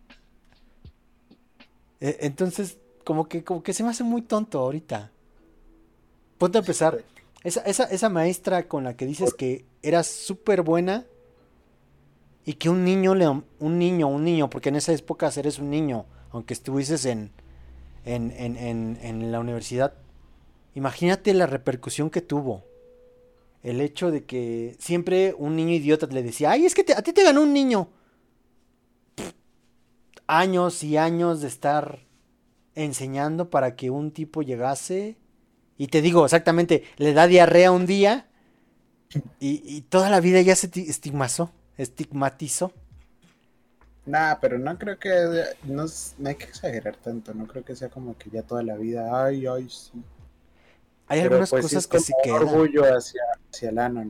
Eh, entonces, como que, como que se me hace muy tonto ahorita. Ponte a empezar. Esa, esa, esa maestra con la que dices que era súper buena y que un niño, le, un niño, un niño, porque en esa época eres un niño, aunque estuvieses en, en, en, en, en la universidad. Imagínate la repercusión que tuvo. El hecho de que siempre un niño idiota le decía, ay, es que te, a ti te ganó un niño. Pff, años y años de estar enseñando para que un tipo llegase. Y te digo, exactamente, le da diarrea un día y, y toda la vida ya se estigmatizó. estigmatizó. Nah, pero no creo que, no, no hay que exagerar tanto, no creo que sea como que ya toda la vida, ay, ay, sí. Hay Pero algunas pues cosas sí que es sí como quedan. orgullo hacia, hacia el Anon.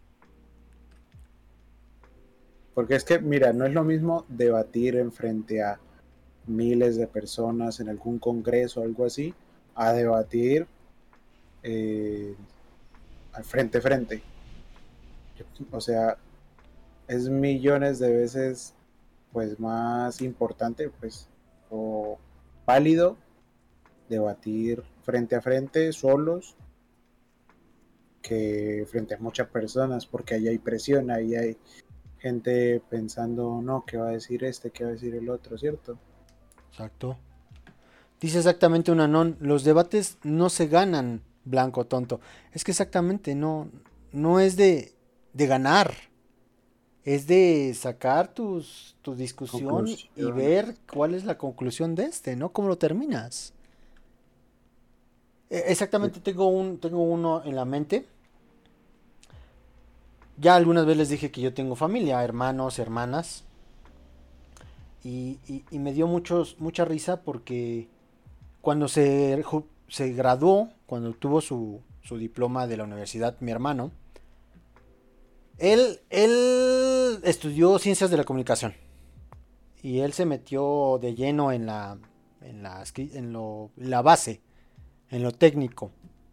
Porque es que, mira, no es lo mismo debatir en frente a miles de personas en algún congreso o algo así, a debatir eh, al frente a frente. O sea, es millones de veces pues más importante pues o válido debatir frente a frente solos que frente a muchas personas, porque ahí hay presión, ahí hay gente pensando, no, ¿qué va a decir este? ¿Qué va a decir el otro? ¿Cierto? Exacto. Dice exactamente un anón, los debates no se ganan blanco o tonto. Es que exactamente no, no es de, de ganar. Es de sacar tus, tu discusión y, y ver cuál es la conclusión de este, ¿no? ¿Cómo lo terminas? Eh, exactamente, tengo, un, tengo uno en la mente. Ya algunas veces les dije que yo tengo familia, hermanos, hermanas. Y, y, y me dio muchos, mucha risa porque cuando se, se graduó, cuando tuvo su, su diploma de la universidad, mi hermano, él, él estudió ciencias de la comunicación. Y él se metió de lleno en la, en la, en lo, la base, en lo técnico.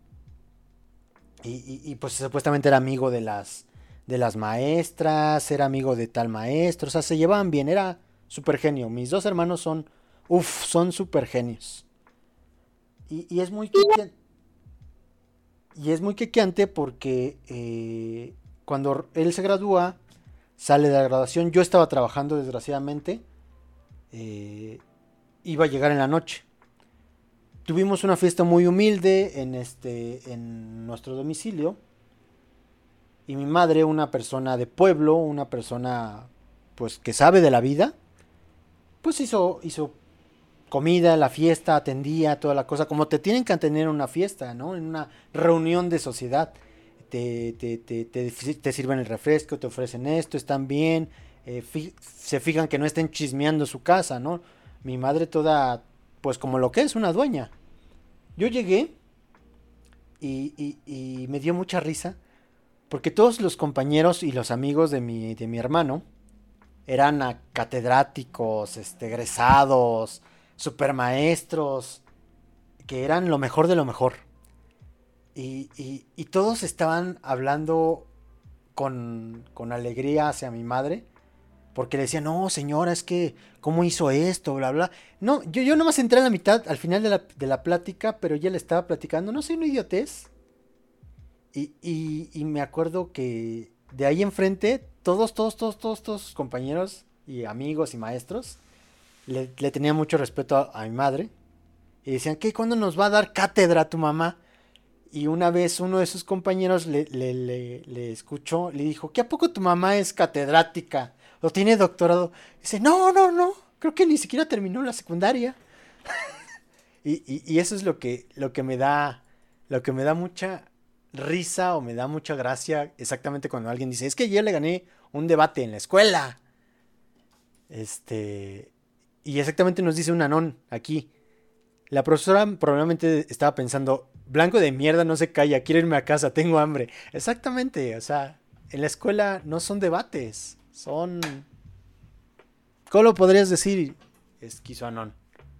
Y, y, y pues supuestamente era amigo de las, de las maestras, era amigo de tal maestro, o sea, se llevaban bien, era súper genio. Mis dos hermanos son, uff, son súper genios. Y, y es muy quequeante, y es muy quequeante porque eh, cuando él se gradúa, sale de la graduación, yo estaba trabajando desgraciadamente, eh, iba a llegar en la noche. Tuvimos una fiesta muy humilde en, este, en nuestro domicilio. Y mi madre, una persona de pueblo, una persona pues que sabe de la vida, pues hizo, hizo comida, la fiesta, atendía toda la cosa, como te tienen que atender en una fiesta, ¿no? En una reunión de sociedad. Te, te, te, te, te sirven el refresco, te ofrecen esto, están bien, eh, fi- se fijan que no estén chismeando su casa, ¿no? Mi madre toda, pues como lo que es, una dueña. Yo llegué y, y, y me dio mucha risa porque todos los compañeros y los amigos de mi, de mi hermano eran a catedráticos, este, egresados, supermaestros, que eran lo mejor de lo mejor. Y, y, y todos estaban hablando con, con alegría hacia mi madre, porque le decían, no señora, es que, ¿cómo hizo esto? Bla, bla. No, yo, yo nomás entré a la mitad, al final de la, de la plática, pero ella le estaba platicando, no soy una idiotez. Y, y, y me acuerdo que de ahí enfrente, todos, todos, todos, todos, todos sus compañeros y amigos y maestros le, le tenían mucho respeto a, a mi madre. Y decían, ¿qué? ¿Cuándo nos va a dar cátedra tu mamá? Y una vez uno de sus compañeros le, le, le, le escuchó, le dijo, ¿qué a poco tu mamá es catedrática? ¿O tiene doctorado? Dice, no, no, no, creo que ni siquiera terminó la secundaria. y, y, y eso es lo que, lo que me da, lo que me da mucha risa o me da mucha gracia exactamente cuando alguien dice, es que yo le gané un debate en la escuela. Este, y exactamente nos dice un anón aquí. La profesora probablemente estaba pensando, blanco de mierda no se calla, quiero irme a casa, tengo hambre. Exactamente, o sea, en la escuela no son debates, son... ¿Cómo lo podrías decir, esquizoanón?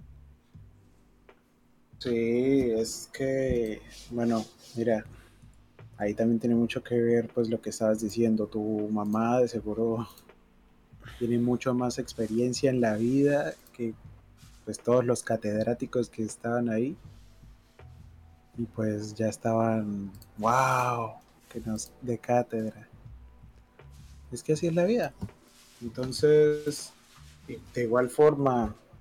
Sí, es que, bueno, mira, ahí también tiene mucho que ver pues lo que estabas diciendo. Tu mamá de seguro tiene mucho más experiencia en la vida que pues todos los catedráticos que estaban ahí. Y pues ya estaban, wow, que nos de cátedra. Es que así es la vida. Entonces, de igual forma,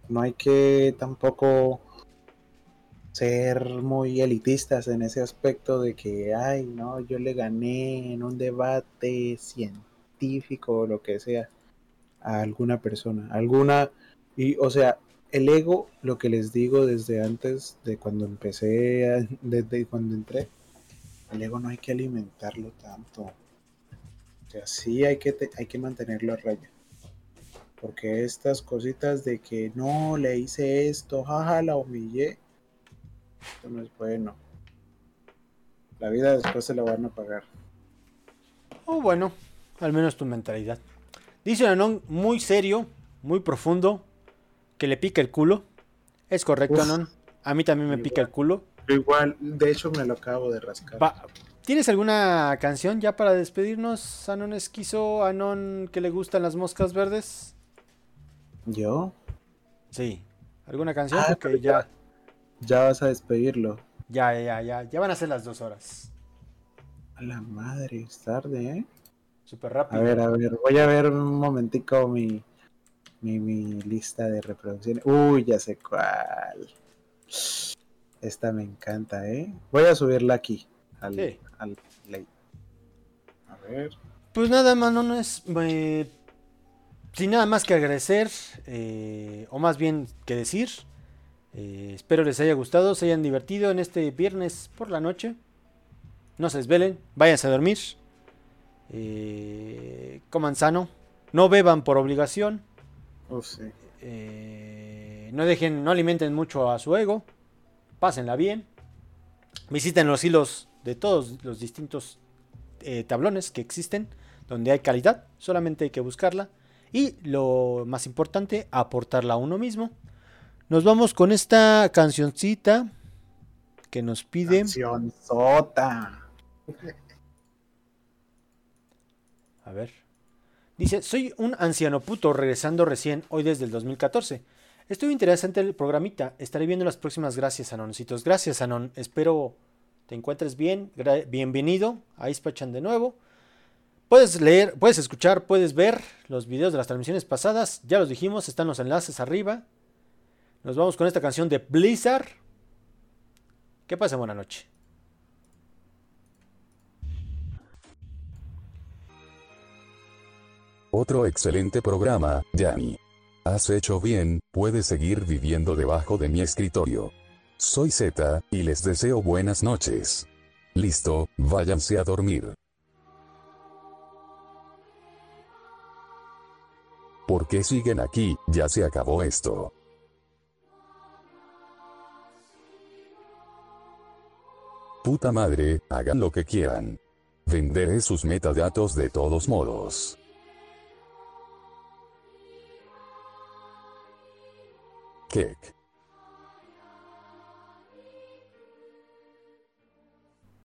no hay que tampoco ser muy elitistas en ese aspecto de que, ay, no, yo le gané en un debate científico o lo que sea a alguna persona, alguna, y o sea, el ego, lo que les digo desde antes de cuando empecé, a- desde cuando entré, el ego no hay que alimentarlo tanto, o sea, sí hay que, te- hay que mantenerlo a raya, porque estas cositas de que no, le hice esto, jaja, la humillé, esto no es bueno, la vida después se la van a pagar. O bueno, al menos tu mentalidad. Dice un Anon muy serio, muy profundo, que le pica el culo. Es correcto, Uf, Anon. A mí también me igual. pica el culo. Igual, de hecho me lo acabo de rascar. Va- ¿Tienes alguna canción ya para despedirnos, Anon Esquizo? Anon que le gustan las moscas verdes. ¿Yo? Sí. ¿Alguna canción? Ah, Porque pero ya, Ya vas a despedirlo. ya, ya, ya, ya van a ser las dos horas. A la madre, es tarde, ¿eh? Súper A rápido. ver, a ver, voy a ver un momentico mi, mi, mi lista de reproducciones. Uy, ya sé cuál. Esta me encanta, ¿eh? Voy a subirla aquí, al, Sí. al play. A ver. Pues nada más, no, no es... eh, sin nada más que agradecer, eh, o más bien que decir. Eh, espero les haya gustado, se hayan divertido en este viernes por la noche. No se desvelen, váyanse a dormir. Eh, coman sano. No beban por obligación. Uf, sí. Eh, no dejen, no alimenten mucho a su ego. Pásenla bien. Visiten los hilos de todos los distintos eh, tablones que existen, donde hay calidad, solamente hay que buscarla. Y lo más importante, aportarla a uno mismo. Nos vamos con esta cancioncita que nos pide. Canción sota. A ver. Dice, soy un anciano puto regresando recién hoy desde el dos mil catorce. Estuvo interesante el programita. Estaré viendo las próximas. Gracias, Anoncitos. Gracias, Anon. Espero te encuentres bien. Gra- bienvenido a Ispachan de nuevo. Puedes leer, puedes escuchar, puedes ver los videos de las transmisiones pasadas. Ya los dijimos, están los enlaces arriba. Nos vamos con esta canción de Blizzard. Que pasen buena noche. Otro excelente programa, Yanni. Has hecho bien, puedes seguir viviendo debajo de mi escritorio. Soy Z, y les deseo buenas noches. Listo, váyanse a dormir. ¿Por qué siguen aquí? Ya se acabó esto. Puta madre, hagan lo que quieran. Venderé sus metadatos de todos modos. Kek.